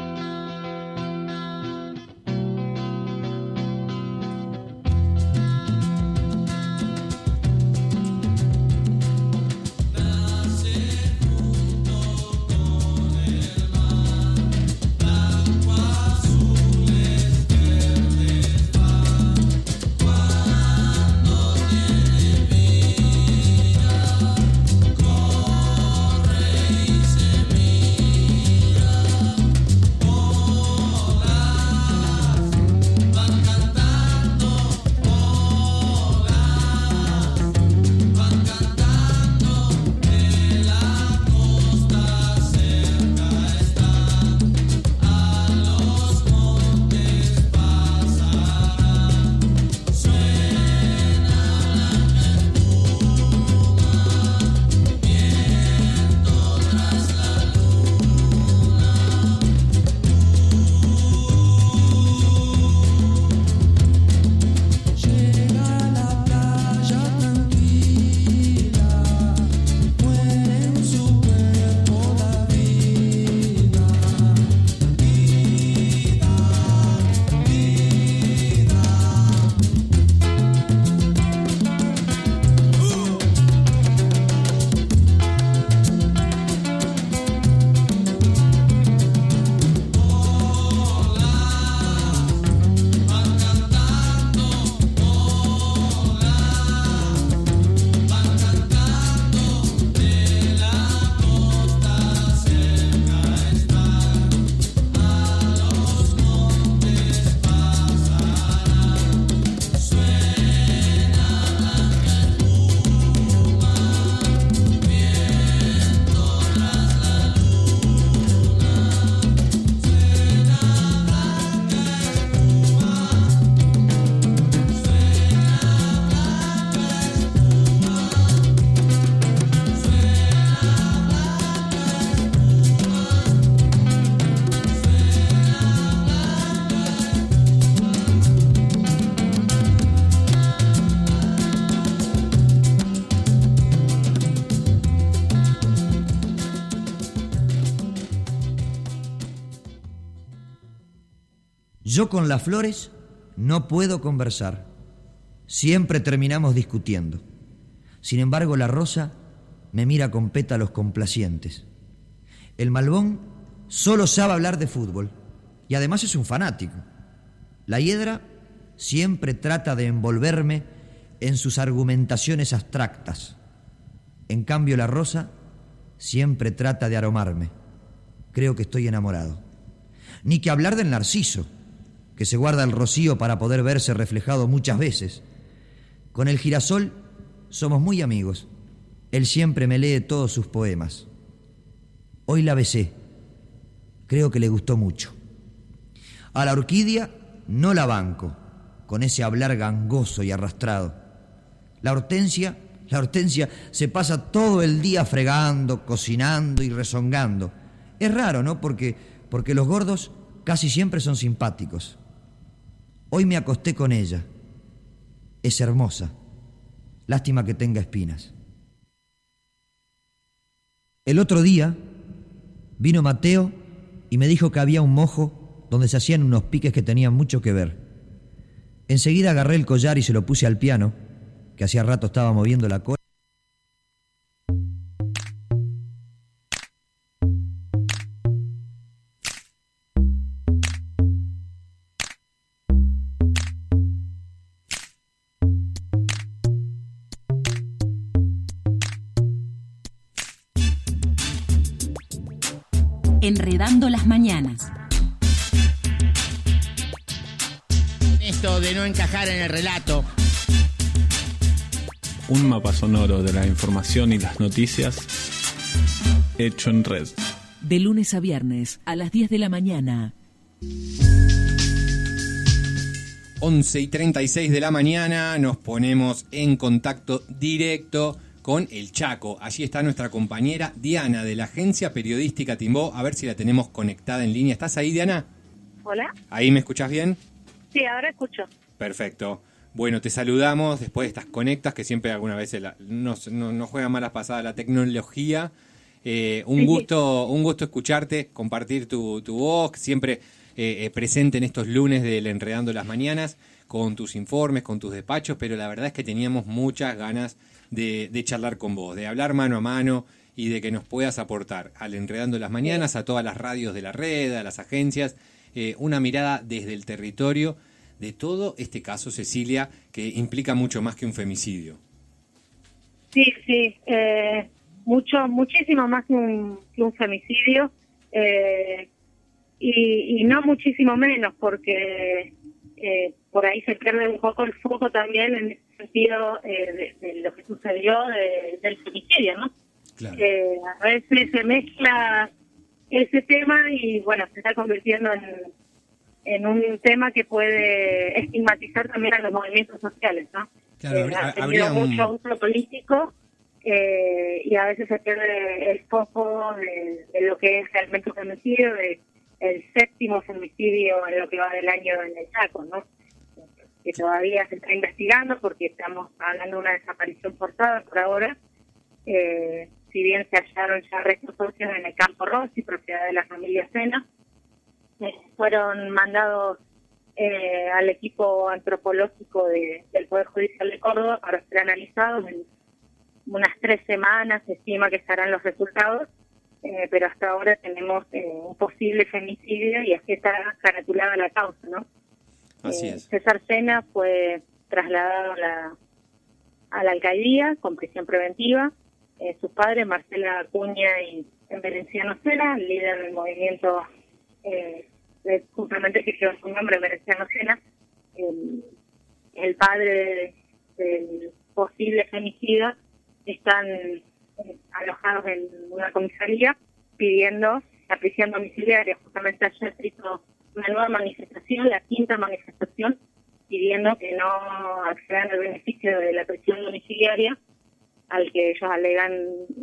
Yo con las flores no puedo conversar. Siempre terminamos discutiendo. Sin embargo, la rosa me mira con pétalos complacientes. El malbón solo sabe hablar de fútbol y además es un fanático. La hiedra siempre trata de envolverme en sus argumentaciones abstractas. En cambio, la rosa siempre trata de aromarme. Creo que estoy enamorado. Ni que hablar del narciso, que se guarda el rocío para poder verse reflejado muchas veces. Con el girasol somos muy amigos. Él siempre me lee todos sus poemas. Hoy la besé. Creo que le gustó mucho. A la orquídea no la banco, con ese hablar gangoso y arrastrado. La hortensia, la hortensia se pasa todo el día fregando, cocinando y rezongando. Es raro, ¿no? Porque, porque los gordos casi siempre son simpáticos. Hoy me acosté con ella. Es hermosa. Lástima que tenga espinas. El otro día vino Mateo y me dijo que había un mojo donde se hacían unos piques que tenían mucho que ver. Enseguida agarré el collar y se lo puse al piano, que hacía rato estaba moviendo la cola. Enredando las mañanas. Esto de no encajar en el relato. Un mapa sonoro de la información y las noticias hecho en red. De lunes a viernes a las diez de la mañana. once y treinta y seis de la mañana nos ponemos en contacto directo con el Chaco. Allí está nuestra compañera Diana de la agencia periodística Timbó. A ver si la tenemos conectada en línea. ¿Estás ahí, Diana? Hola. ¿Ahí me escuchás bien? Sí, ahora escucho. Perfecto. Bueno, te saludamos después de estas conectas que siempre alguna vez la, nos, nos, nos juega malas pasadas la tecnología. Eh, un gusto un gusto escucharte, compartir tu, tu voz, siempre eh, presente en estos lunes del Enredando las Mañanas, con tus informes, con tus despachos, pero la verdad es que teníamos muchas ganas de, de charlar con vos, de hablar mano a mano y de que nos puedas aportar al Enredando las Mañanas, a todas las radios de la red, a las agencias, eh, una mirada desde el territorio de todo este caso, Cecilia, que implica mucho más que un femicidio. Sí, sí, eh, mucho, muchísimo más que un, que un femicidio, eh, y, y no muchísimo menos, porque eh, por ahí se pierde un poco el foco también en ese sentido eh, de, de lo que sucedió de, del femicidio, ¿no? Claro. Eh, a veces se mezcla ese tema y bueno, se está convirtiendo en, en un tema que puede estigmatizar también a los movimientos sociales, ¿no? Claro, eh, habría, ha tenido habría un... mucho uso político eh, y a veces se pierde el foco de, de lo que es realmente un femicidio, de el séptimo femicidio en lo que va del año en el Chaco, ¿no? Que todavía se está investigando porque estamos hablando de una desaparición forzada por ahora. Eh, si bien se hallaron ya restos óseos en el Campo Rossi, propiedad de la familia Sena, eh, fueron mandados eh, al equipo antropológico de, del Poder Judicial de Córdoba para ser analizados. En unas tres semanas se estima que estarán los resultados. Eh, pero hasta ahora tenemos eh, un posible femicidio y es que está caratulada la causa, ¿no? Así eh, es. César Sena fue trasladado a la, a la alcaldía con prisión preventiva. Eh, sus padres, Marcela Acuña y Emerenciano Sena, líder del movimiento, eh, de, justamente que lleva su nombre, Emerenciano Sena, eh, el padre de, del posible femicida, están alojados en una comisaría pidiendo la prisión domiciliaria. Justamente ayer se hizo una nueva manifestación, la quinta manifestación, pidiendo que no accedan al beneficio de la prisión domiciliaria al que ellos alegan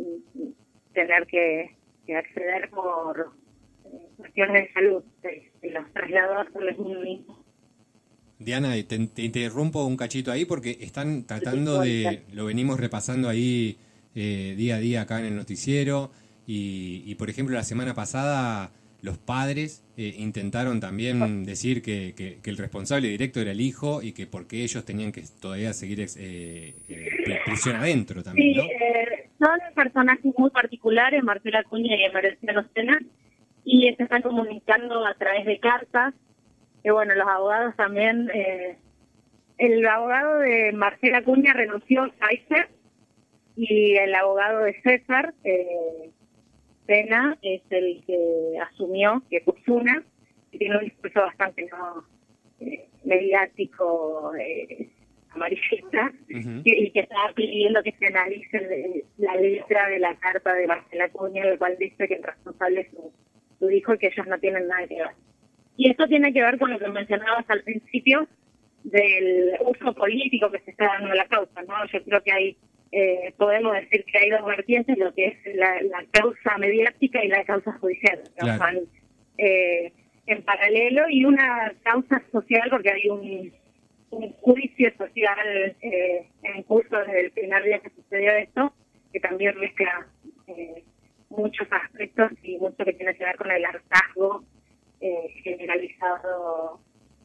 tener que, que acceder por eh, cuestiones de salud, de, de los traslados por los mismos. Diana, te, te interrumpo un cachito ahí porque están tratando de, lo venimos repasando ahí Eh, día a día acá en el noticiero y, y por ejemplo la semana pasada los padres eh, intentaron también decir que, que, que el responsable directo era el hijo y que porque ellos tenían que todavía seguir eh, eh, prisión adentro también, ¿no? Sí, eh, son personajes muy particulares, Marcela Acuña y Emerenciano Sena, y se están comunicando a través de cartas, que bueno, los abogados también, eh, el abogado de Marcela Acuña renunció a Kaiser, y el abogado de César eh, Sena es el que asumió, que Cusuna, que tiene un discurso bastante no eh, mediático, eh, amarillista, uh-huh. y, y que estaba pidiendo que se analice de, la letra de la carta de Marcela Acuña, el cual dice que el responsable es su, su hijo y que ellos no tienen nada que ver. Y esto tiene que ver con lo que mencionabas al principio del uso político que se está dando a la causa, ¿no? Yo creo que hay Eh, podemos decir que hay dos vertientes, lo que es la, la causa mediática y la causa judicial, que claro. van eh, en paralelo, y una causa social porque hay un, un juicio social eh, en curso desde el primer día que sucedió esto, que también mezcla eh, muchos aspectos y mucho que tiene que ver con el hartazgo eh, generalizado.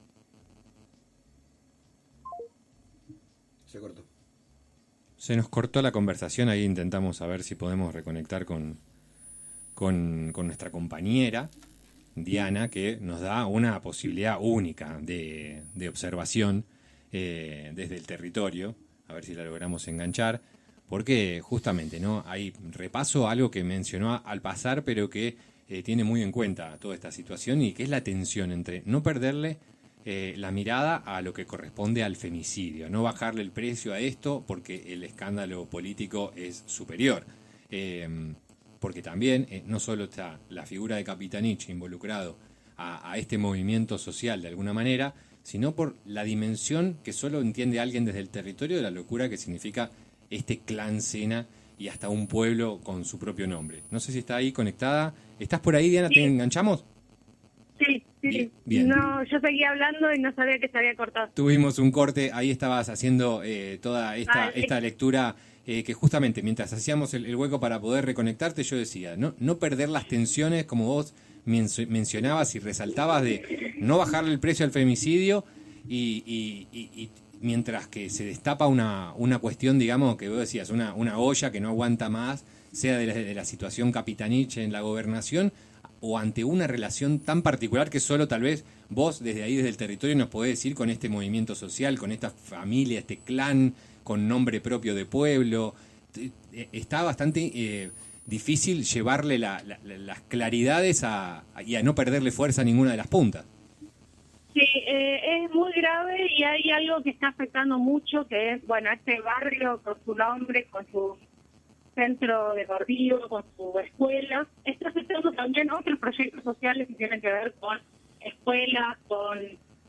Se cortó. Se nos cortó la conversación, ahí intentamos a ver si podemos reconectar con, con, con nuestra compañera Diana, que nos da una posibilidad única de, de observación eh, desde el territorio, a ver si la logramos enganchar, porque justamente no hay repaso, algo que mencionó al pasar, pero que eh, tiene muy en cuenta toda esta situación y que es la tensión entre no perderle eh, la mirada a lo que corresponde al femicidio, no bajarle el precio a esto porque el escándalo político es superior. Eh, porque también eh, no solo está la figura de Capitanich involucrado a, a este movimiento social de alguna manera, sino por la dimensión que solo entiende alguien desde el territorio de la locura que significa este clan Sena y hasta un pueblo con su propio nombre. No sé si está ahí conectada. ¿Estás por ahí, Diana? Sí. ¿Te enganchamos? Sí, sí. Bien, bien. No, yo seguía hablando y no sabía que se había cortado. Tuvimos un corte, ahí estabas haciendo eh, toda esta, ah, sí. esta lectura eh, que justamente mientras hacíamos el, el hueco para poder reconectarte, yo decía, no, no perder las tensiones como vos mencionabas y resaltabas de no bajarle el precio al femicidio y, y, y, y mientras que se destapa una, una cuestión, digamos, que vos decías, una, una olla que no aguanta más, sea de la, de la situación Capitanich en la gobernación o ante una relación tan particular que solo tal vez vos desde ahí, desde el territorio, nos podés decir con este movimiento social, con esta familia, este clan, con nombre propio de pueblo. Está bastante eh, difícil llevarle la, la, las claridades a, y a no perderle fuerza a ninguna de las puntas. Sí, eh, es muy grave y hay algo que está afectando mucho, que es, bueno, este barrio con su nombre, con su centro deportivo, con su escuela, está afectando también otros proyectos sociales que tienen que ver con escuelas, con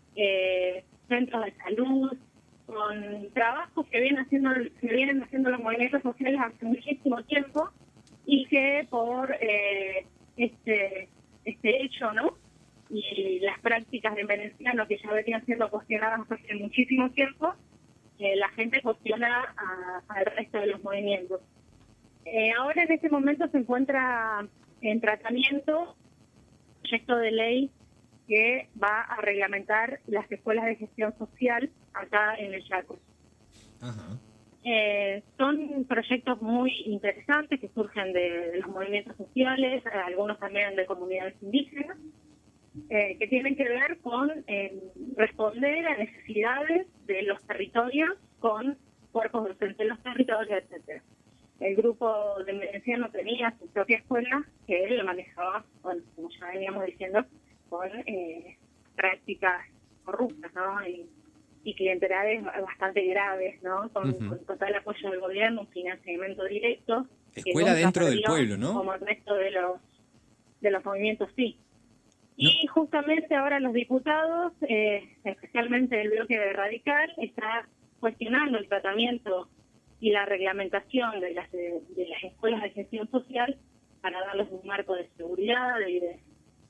eh, centros de salud, con trabajos que vienen haciendo, que vienen haciendo los movimientos sociales hace muchísimo tiempo y que por eh, este este hecho, ¿no? Y las prácticas de Menenciano que ya venían siendo cuestionadas hace muchísimo tiempo, eh, la gente cuestiona al resto de los movimientos. Eh, ahora en este momento se encuentra en tratamiento un proyecto de ley que va a reglamentar las escuelas de gestión social acá en el Chaco. Ajá. Eh, son proyectos muy interesantes que surgen de, de los movimientos sociales, eh, algunos también de comunidades indígenas, eh, que tienen que ver con eh, responder a necesidades de los territorios con cuerpos docentes de los territorios, etcétera. El grupo de Menenciano tenía su propia escuela que él lo manejaba, bueno, como ya veníamos diciendo, con eh, prácticas corruptas, ¿no? Y, y clientelares bastante graves, ¿no? Con, uh-huh. con total apoyo del gobierno, un financiamiento directo. Escuela dentro del pueblo, ¿no? Como el resto de los de los movimientos, sí. No. Y justamente ahora los diputados, eh, especialmente el bloque radical, está cuestionando el tratamiento y la reglamentación de las de, de las escuelas de gestión social para darles un marco de seguridad y de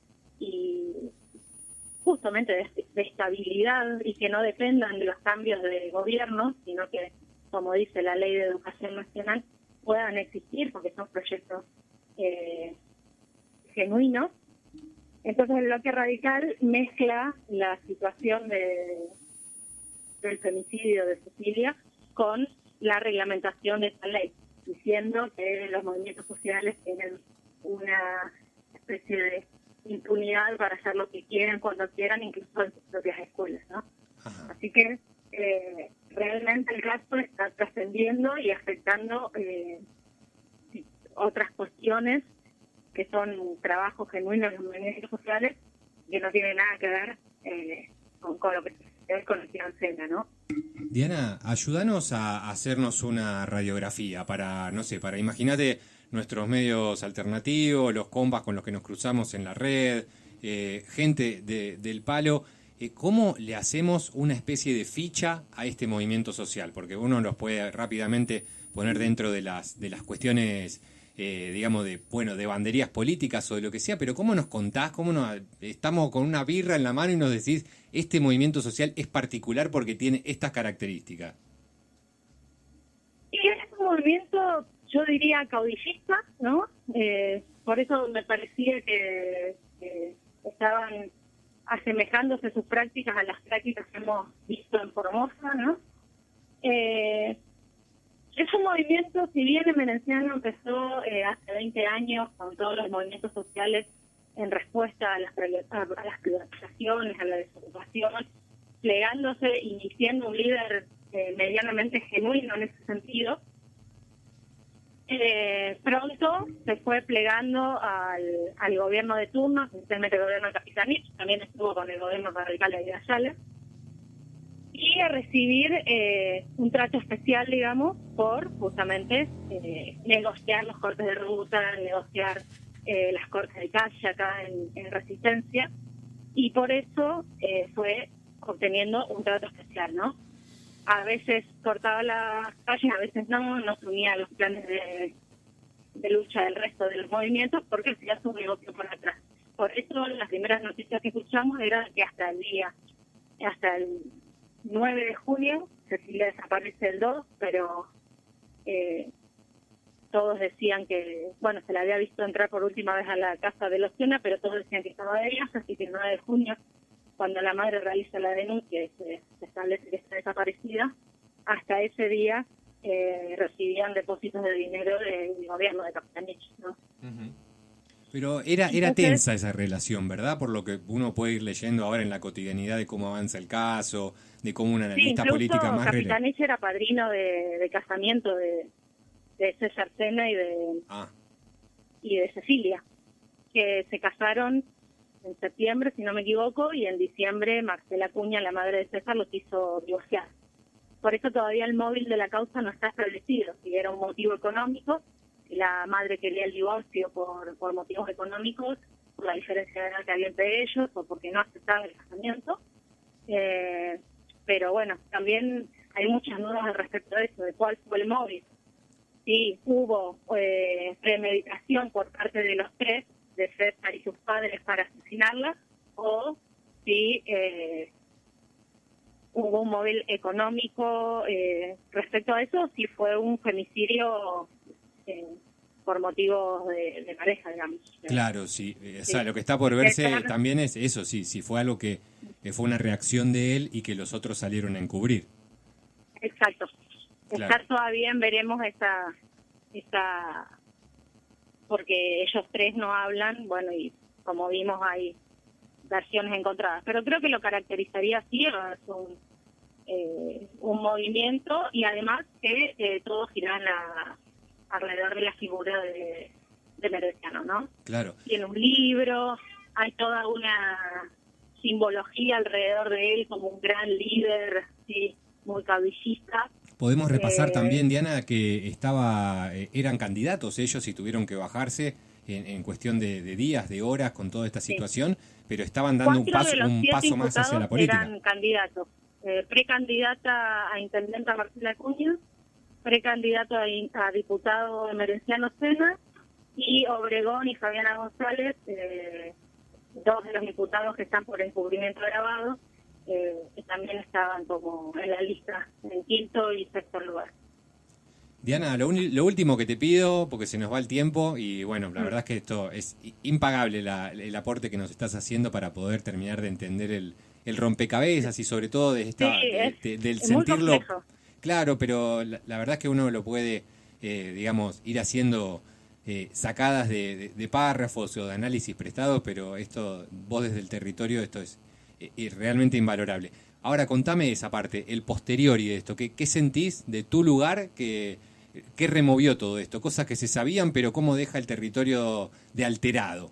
y justamente de, de estabilidad y que no dependan de los cambios de gobierno, sino que, como dice la Ley de Educación Nacional, puedan existir porque son proyectos eh, genuinos. Entonces el bloque radical mezcla la situación de del femicidio de Cecilia con la reglamentación de esta ley, diciendo que los movimientos sociales tienen una especie de impunidad para hacer lo que quieran, cuando quieran, incluso en sus propias escuelas, ¿no? Ajá. Así que eh, realmente el caso está trascendiendo y afectando eh, otras cuestiones que son trabajos genuinos en los movimientos sociales que no tienen nada que ver eh, con, con lo que se ve con el clan Sena, ¿no? Diana, ayúdanos a hacernos una radiografía para, no sé, para imagínate nuestros medios alternativos, los compas con los que nos cruzamos en la red, eh, gente de, del palo, eh, ¿cómo le hacemos una especie de ficha a este movimiento social? Porque uno los puede rápidamente poner dentro de las de las cuestiones, eh, digamos, de bueno de banderías políticas o de lo que sea, pero ¿cómo nos contás? ¿Cómo nos, estamos con una birra en la mano y nos decís, este movimiento social es particular porque tiene estas características? Y es un movimiento, yo diría, caudillista, ¿no? Eh, por eso me parecía que, que estaban asemejándose sus prácticas a las prácticas que hemos visto en Formosa, ¿no? Eh, es un movimiento, si bien el Menenciano empezó eh, hace veinte años con todos los movimientos sociales en respuesta a las, a las privatizaciones, a la desocupación, plegándose y siendo un líder eh, medianamente genuino en ese sentido, eh, pronto se fue plegando al, al gobierno de turno, especialmente el gobierno de Capitanich, también estuvo con el gobierno radical de Ayala, y a recibir eh, un trato especial, digamos, por justamente eh, negociar los cortes de ruta, negociar eh, las cortes de calle acá en, en Resistencia, y por eso eh, fue obteniendo un trato especial, ¿no? A veces cortaba las calles, a veces no, no se unía a los planes de, de lucha del resto de los movimientos, porque hacía su negocio por atrás. Por eso las primeras noticias que escuchamos eran que hasta el día, hasta el nueve de junio, Cecilia desaparece el dos, pero eh, todos decían que, bueno, se la había visto entrar por última vez a la casa de Locena, pero todos decían que estaba de viaje, así que el nueve de junio, cuando la madre realiza la denuncia y se, se establece que está desaparecida, hasta ese día eh, recibían depósitos de dinero del gobierno de Capitanich, ¿no? Uh-huh. Pero era, era tensa esa relación, ¿verdad? Por lo que uno puede ir leyendo ahora en la cotidianidad de cómo avanza el caso, de cómo una analista sí, política más... Capitanich era padrino de, de casamiento de, de César Sena y de, ah. y de Cecilia, que se casaron en septiembre, si no me equivoco, y en diciembre Marcela Acuña, la madre de César, los hizo divorciar. Por eso todavía el móvil de la causa no está establecido, si era un motivo económico, si la madre quería el divorcio por, por motivos económicos, por la diferencia de edad que había entre ellos, o porque no aceptaba el casamiento. Eh, pero bueno, también hay muchas dudas al respecto de eso, de cuál fue el móvil. Si hubo eh, premeditación por parte de los tres, de César y sus padres, para asesinarla, o si eh, hubo un móvil económico eh, respecto a eso, si fue un femicidio eh, por motivos de, de pareja, digamos. Claro, sí. O sea, sí. Lo que está por verse César también es eso, sí, si fue algo que, que fue una reacción de él y que los otros salieron a encubrir. Exacto. Claro. Estar todavía en veremos esa... esa porque ellos tres no hablan, bueno, y como vimos hay versiones encontradas. Pero creo que lo caracterizaría así, es un, eh, un movimiento, y además que eh, todo gira la, alrededor de la figura de, de Merenciano, ¿no? Claro. Tiene un libro, hay toda una simbología alrededor de él como un gran líder, sí, muy cabellista. Podemos repasar eh, también, Diana, que estaba eh, eran candidatos ellos y tuvieron que bajarse en, en cuestión de, de días, de horas con toda esta situación, sí. Pero estaban dando un paso, un paso más hacia la política. Eran candidatos. Eh, precandidata a intendente Marcela Acuña, precandidato a, a diputado Merenciano Sena, y Obregón y Fabiana González, eh, dos de los diputados que están por encubrimiento agravado, Eh, que también estaban como en la lista, en quinto y sexto lugar. Diana, lo, un, lo último que te pido, porque se nos va el tiempo, y bueno, la verdad es que esto es impagable la, el aporte que nos estás haciendo para poder terminar de entender el, el rompecabezas y sobre todo de esta, sí, de, es, de, del es sentirlo. Muy complejo. Claro, pero la, la verdad es que uno lo puede, eh, digamos, ir haciendo eh, sacadas de, de, de párrafos o de análisis prestados, pero esto, vos desde el territorio, esto es y realmente invalorable. Ahora, contame esa parte, el posterior y de esto. ¿Qué, qué sentís de tu lugar que, que removió todo esto? Cosas que se sabían, pero ¿cómo deja el territorio de alterado?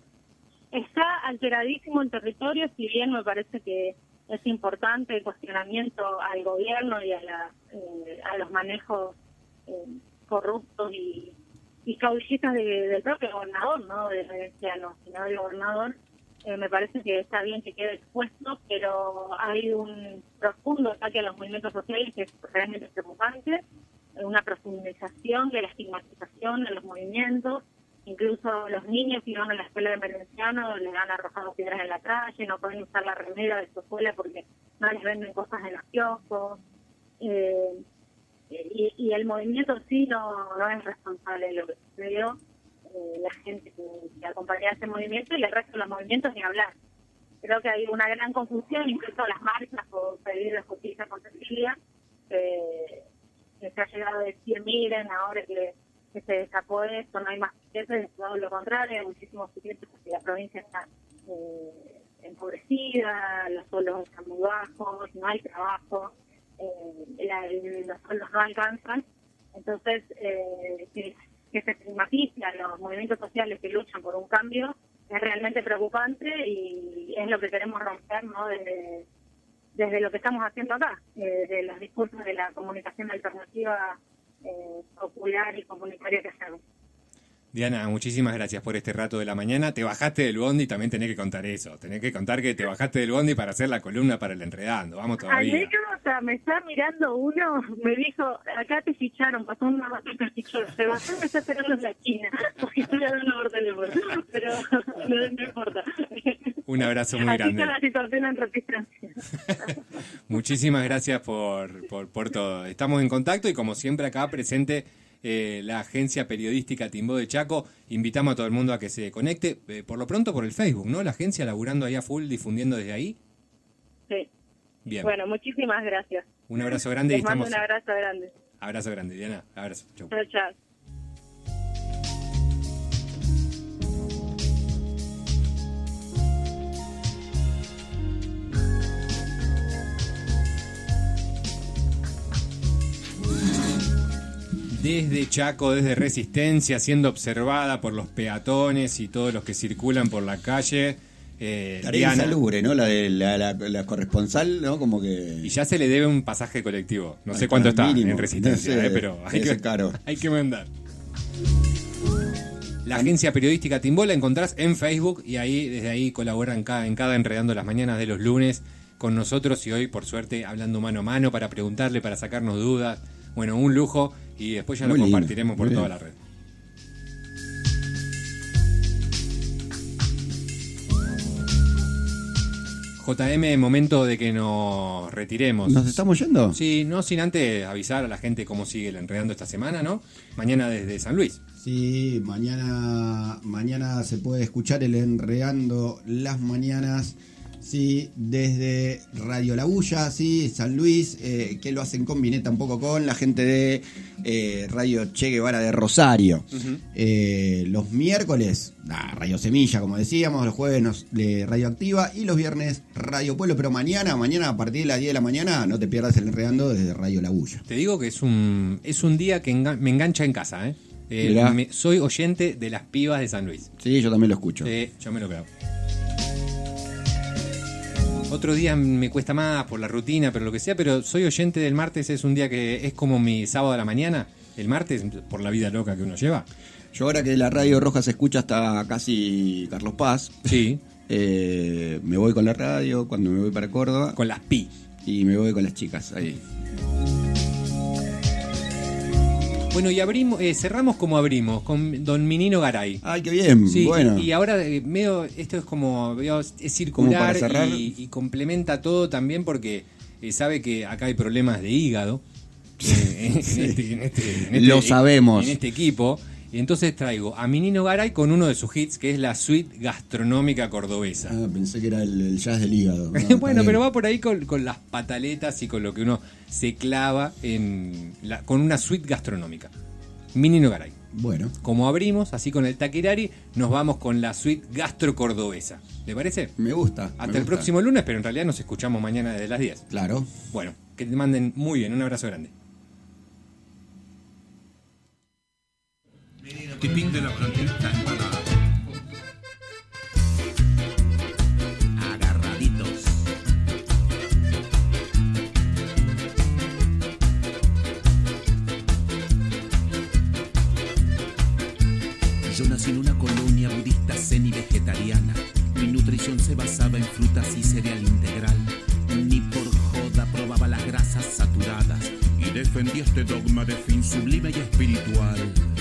Está alteradísimo el territorio, si bien me parece que es importante el cuestionamiento al gobierno y a, la, eh, a los manejos eh, corruptos y, y caudillistas de, del propio gobernador, no del Merenciano, sino del gobernador. Eh, me parece que está bien que quede expuesto, pero hay un profundo ataque a los movimientos sociales que es realmente preocupante, una profundización de la estigmatización de los movimientos, incluso los niños que iban a la escuela de Merenciano le han arrojado piedras en la calle, no pueden usar la remera de su escuela porque no les venden cosas en los kioscos, eh, y, y el movimiento sí no, no es responsable de lo que sucedió. La gente que, que acompaña a ese movimiento y el resto de los movimientos ni hablar. Creo que hay una gran confusión, incluso las marchas por pedir la justicia con Cecilia, eh, que se ha llegado a decir, miren, ahora que, que se destapó esto, no hay más piquetes, todo lo contrario, hay muchísimos piquetes porque la provincia está eh, empobrecida, los sueldos están muy bajos, no hay trabajo, eh, la, los sueldos no alcanzan. Entonces, eh, que, que se estigmatice a los movimientos sociales que luchan por un cambio es realmente preocupante y es lo que queremos romper, ¿no? Desde, desde lo que estamos haciendo acá, eh, de los discursos de la comunicación alternativa eh, popular y comunitaria que hacemos. Diana, muchísimas gracias por este rato de la mañana. Te bajaste del bondi y también tenés que contar eso. Tenés que contar que te bajaste del bondi para hacer la columna para el Enredando. Vamos todavía. Anécdota, me está mirando uno, me dijo, acá te ficharon, pasó una ratita, fichó, se bajó y me está esperando en la esquina, porque estoy dando orden, pero no, no importa. Un abrazo muy Así grande. está la situación en Resistencia. Muchísimas gracias por, por, por todo. Estamos en contacto y como siempre acá presente eh, la agencia periodística Timbó de Chaco. Invitamos a todo el mundo a que se conecte, eh, por lo pronto por el Facebook, ¿no? La agencia laburando ahí a full, difundiendo desde ahí. Sí. Bien. Bueno, muchísimas gracias. Un abrazo grande. Les y mando estamos... un abrazo grande. Abrazo grande, Diana. Abrazo. Chau. Chao, chao. Desde Chaco, desde Resistencia, siendo observada por los peatones y todos los que circulan por la calle. Eh, Tarea Diana. insalubre, ¿no? La de la, la, la corresponsal, ¿no? Como que... Y ya se le debe un pasaje colectivo. No Ahí sé está, cuánto está mínimo. en Resistencia, No sé, eh, pero hay debe que, ser caro. hay que mandar. La agencia periodística Timbó la encontrás en Facebook y ahí desde ahí colaboran cada, en cada Enredando las Mañanas de los lunes con nosotros y hoy, por suerte, hablando mano a mano para preguntarle, para sacarnos dudas. Bueno, un lujo y después ya Muy lo lindo, compartiremos por muy toda bien. la red. J M, momento de que nos retiremos. ¿Nos estamos yendo? Sí, no sin antes avisar a la gente cómo sigue el Enredando esta semana, ¿no? Mañana desde San Luis. Sí, mañana, mañana se puede escuchar el Enredando las Mañanas, sí, desde Radio La Bulla, sí, San Luis, eh, que lo hacen con Vineta un poco con la gente de eh, Radio Che Guevara de Rosario. Uh-huh. Eh, los miércoles, ah, Radio Semilla, como decíamos, los jueves nos, de Radio Activa y los viernes Radio Pueblo, pero mañana, mañana a partir de las diez de la mañana no te pierdas el Enredando desde Radio La Bulla. Te digo que es un es un día que enga- me engancha en casa, ¿eh? eh me, soy oyente de las pibas de San Luis. Sí, yo también lo escucho. Sí, yo me lo creo. Otro día me cuesta más por la rutina, pero lo que sea, pero soy oyente del martes, es un día que es como mi sábado a la mañana, el martes, por la vida loca que uno lleva. Yo ahora que la Radio Roja se escucha hasta casi Carlos Paz, sí, eh, me voy con la radio cuando me voy para Córdoba. Con las pi. Y me voy con las chicas ahí. Bueno, y abrimos, eh, cerramos como abrimos, con don Minino Garay. Ay, qué bien, sí, bueno. Y ahora eh, medio, esto es como, veo, es circular y, y complementa todo también porque eh, sabe que acá hay problemas de hígado. Eh, en, Sí. este, en este- en este- Lo sabemos. En este equipo. Y entonces traigo a Minino Garay con uno de sus hits, que es la suite gastronómica cordobesa. Ah, pensé que era el, el jazz del hígado. No, Bueno, pero va por ahí con, con las pataletas y con lo que uno se clava en la, con una suite gastronómica. Minino Garay. Bueno. Como abrimos, así con el taquirari, nos vamos con la suite gastro cordobesa. ¿Le parece? Me gusta. Hasta me el gusta. próximo lunes, pero en realidad nos escuchamos mañana desde las diez. Claro. Bueno, que te manden muy bien. Un abrazo grande. Tipín de la frontera empanada. Agarraditos. Yo nací en una colonia budista semi-vegetariana. Mi nutrición se basaba en frutas y cereal integral. Ni por joda probaba las grasas saturadas y defendí este dogma de fin sublime y espiritual.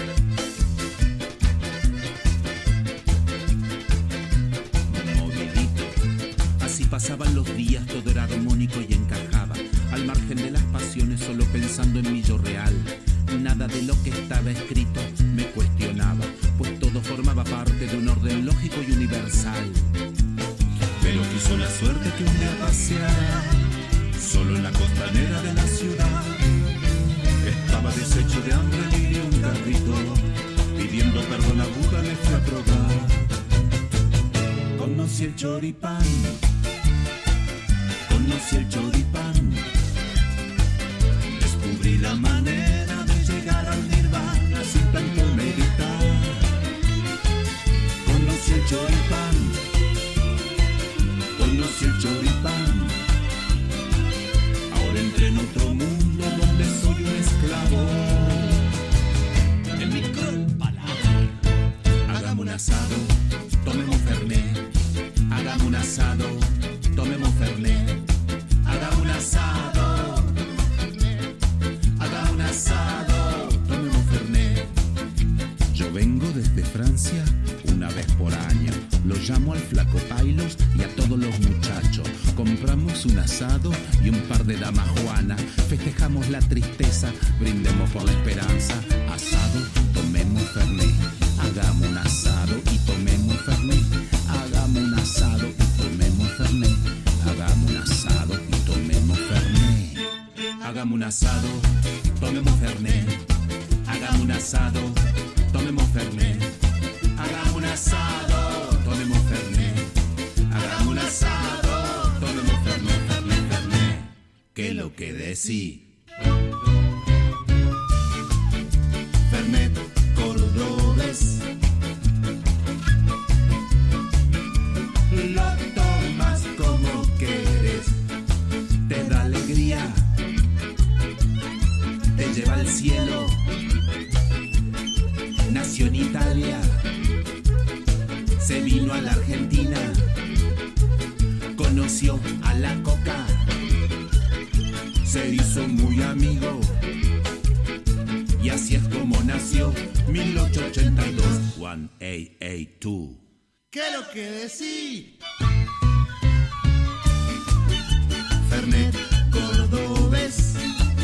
Movidito. Así pasaban los días, todo era armónico y encajaba. Al margen de las pasiones, solo pensando en mi yo real. Nada de lo que estaba escrito me cuestionaba, pues todo formaba parte de un orden lógico y universal. Pero quiso la suerte que un día paseara solo en la costanera de la ciudad. Estaba deshecho de hambre y un carrito, pidiendo perdón a Buda le fui a probar. Conocí el choripán, conocí el choripán, descubrí la manera de llegar nació el choripán. Ahora entré en otro mundo donde soy un esclavo. El micro, el paladar. Hagamos un asado, tomemos fernet. Hagamos un asado, tomemos fernet. Hagamos un asado, hagamos un asado, tomemos fernet. Yo vengo desde Francia una vez por año. Lo llamo al flaco Pailos y a todos los muchachos. Compramos un asado y un par de damas juanas. Festejamos la tristeza, brindemos por la esperanza. Asado, tomemos fernet. Hagamos un asado y tomemos fernet. Hagamos un asado y tomemos fernet. Hagamos un asado y tomemos fernet. Hagamos un asado, tomemos fernet. Hagamos un asado, tomemos fernet. Hagamos un asado, tomemos fernet. Hagamos un asado, tomemos fernet, fernet, fernet. ¿Qué lo que decí? Fernet cordobés. Lo tomas como quieres, te da alegría, te lleva al cielo. Nació en Italia, se vino a la Argentina, conoció a la coca, se hizo muy amigo, y así es como nació mil ochocientos ochenta y dos. mil ochocientos ochenta y dos. ¿Qué es lo que decís? Fernet cordobés.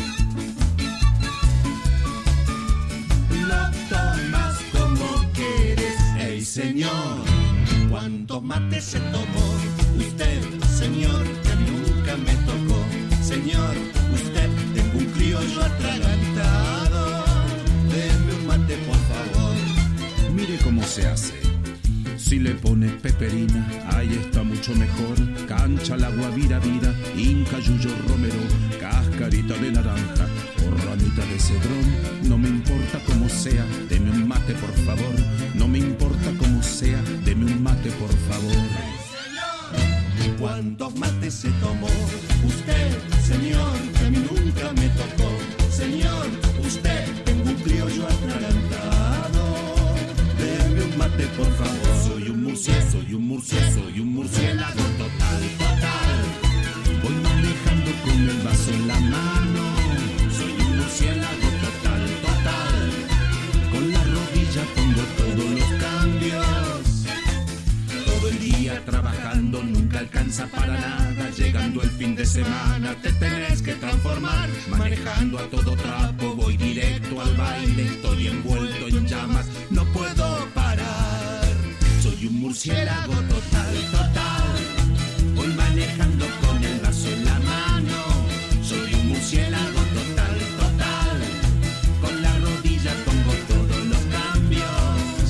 Lo tomas como quieres. Ey, señor, ¿cuántos mates se tomó? Usted, señor, que nunca me tocó. Señor, usted, tengo un criollo atragantado. Deme un mate, por favor. Mire cómo se hace. Si le pones peperina, ahí está mucho mejor. Cancha, la guavira, vira, inca, yuyo, romero, cascarita de naranja o ramita de cedrón. No me importa cómo sea, deme un mate por favor. No me importa cómo sea, deme un mate por favor. ¿Cuántos mates se tomó? Usted, señor, que a mí nunca me tocó. Señor, usted, tengo un criollo atragantado. Deme un mate por favor. Soy un murciélago, soy un murciélago, soy un murciélago total, total. Voy manejando con el vaso en la mano. Soy un murciélago total, total. Con la rodilla pongo todos los cambios. Todo el día trabajando nunca alcanza para nada. Llegando el fin de semana te tenés que transformar. Manejando a todo trapo voy directo al baile. Estoy envuelto en llamas, no puedo parar. Soy un murciélago total, total. Voy manejando con el vaso en la mano. Soy un murciélago total, total. Con la rodilla pongo todos los cambios.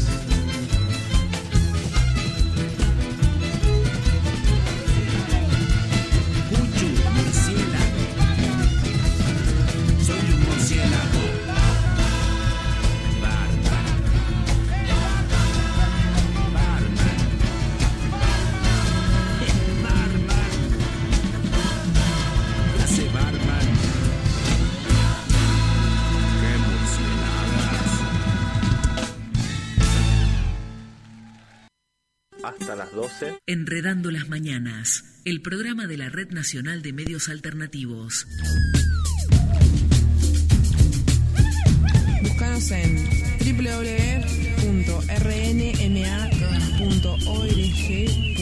Cuchu, murciélago. Soy un murciélago. Hasta las doce. Enredando las Mañanas, el programa de la Red Nacional de Medios Alternativos. Búscanos en doble u doble u doble u punto r n m a punto org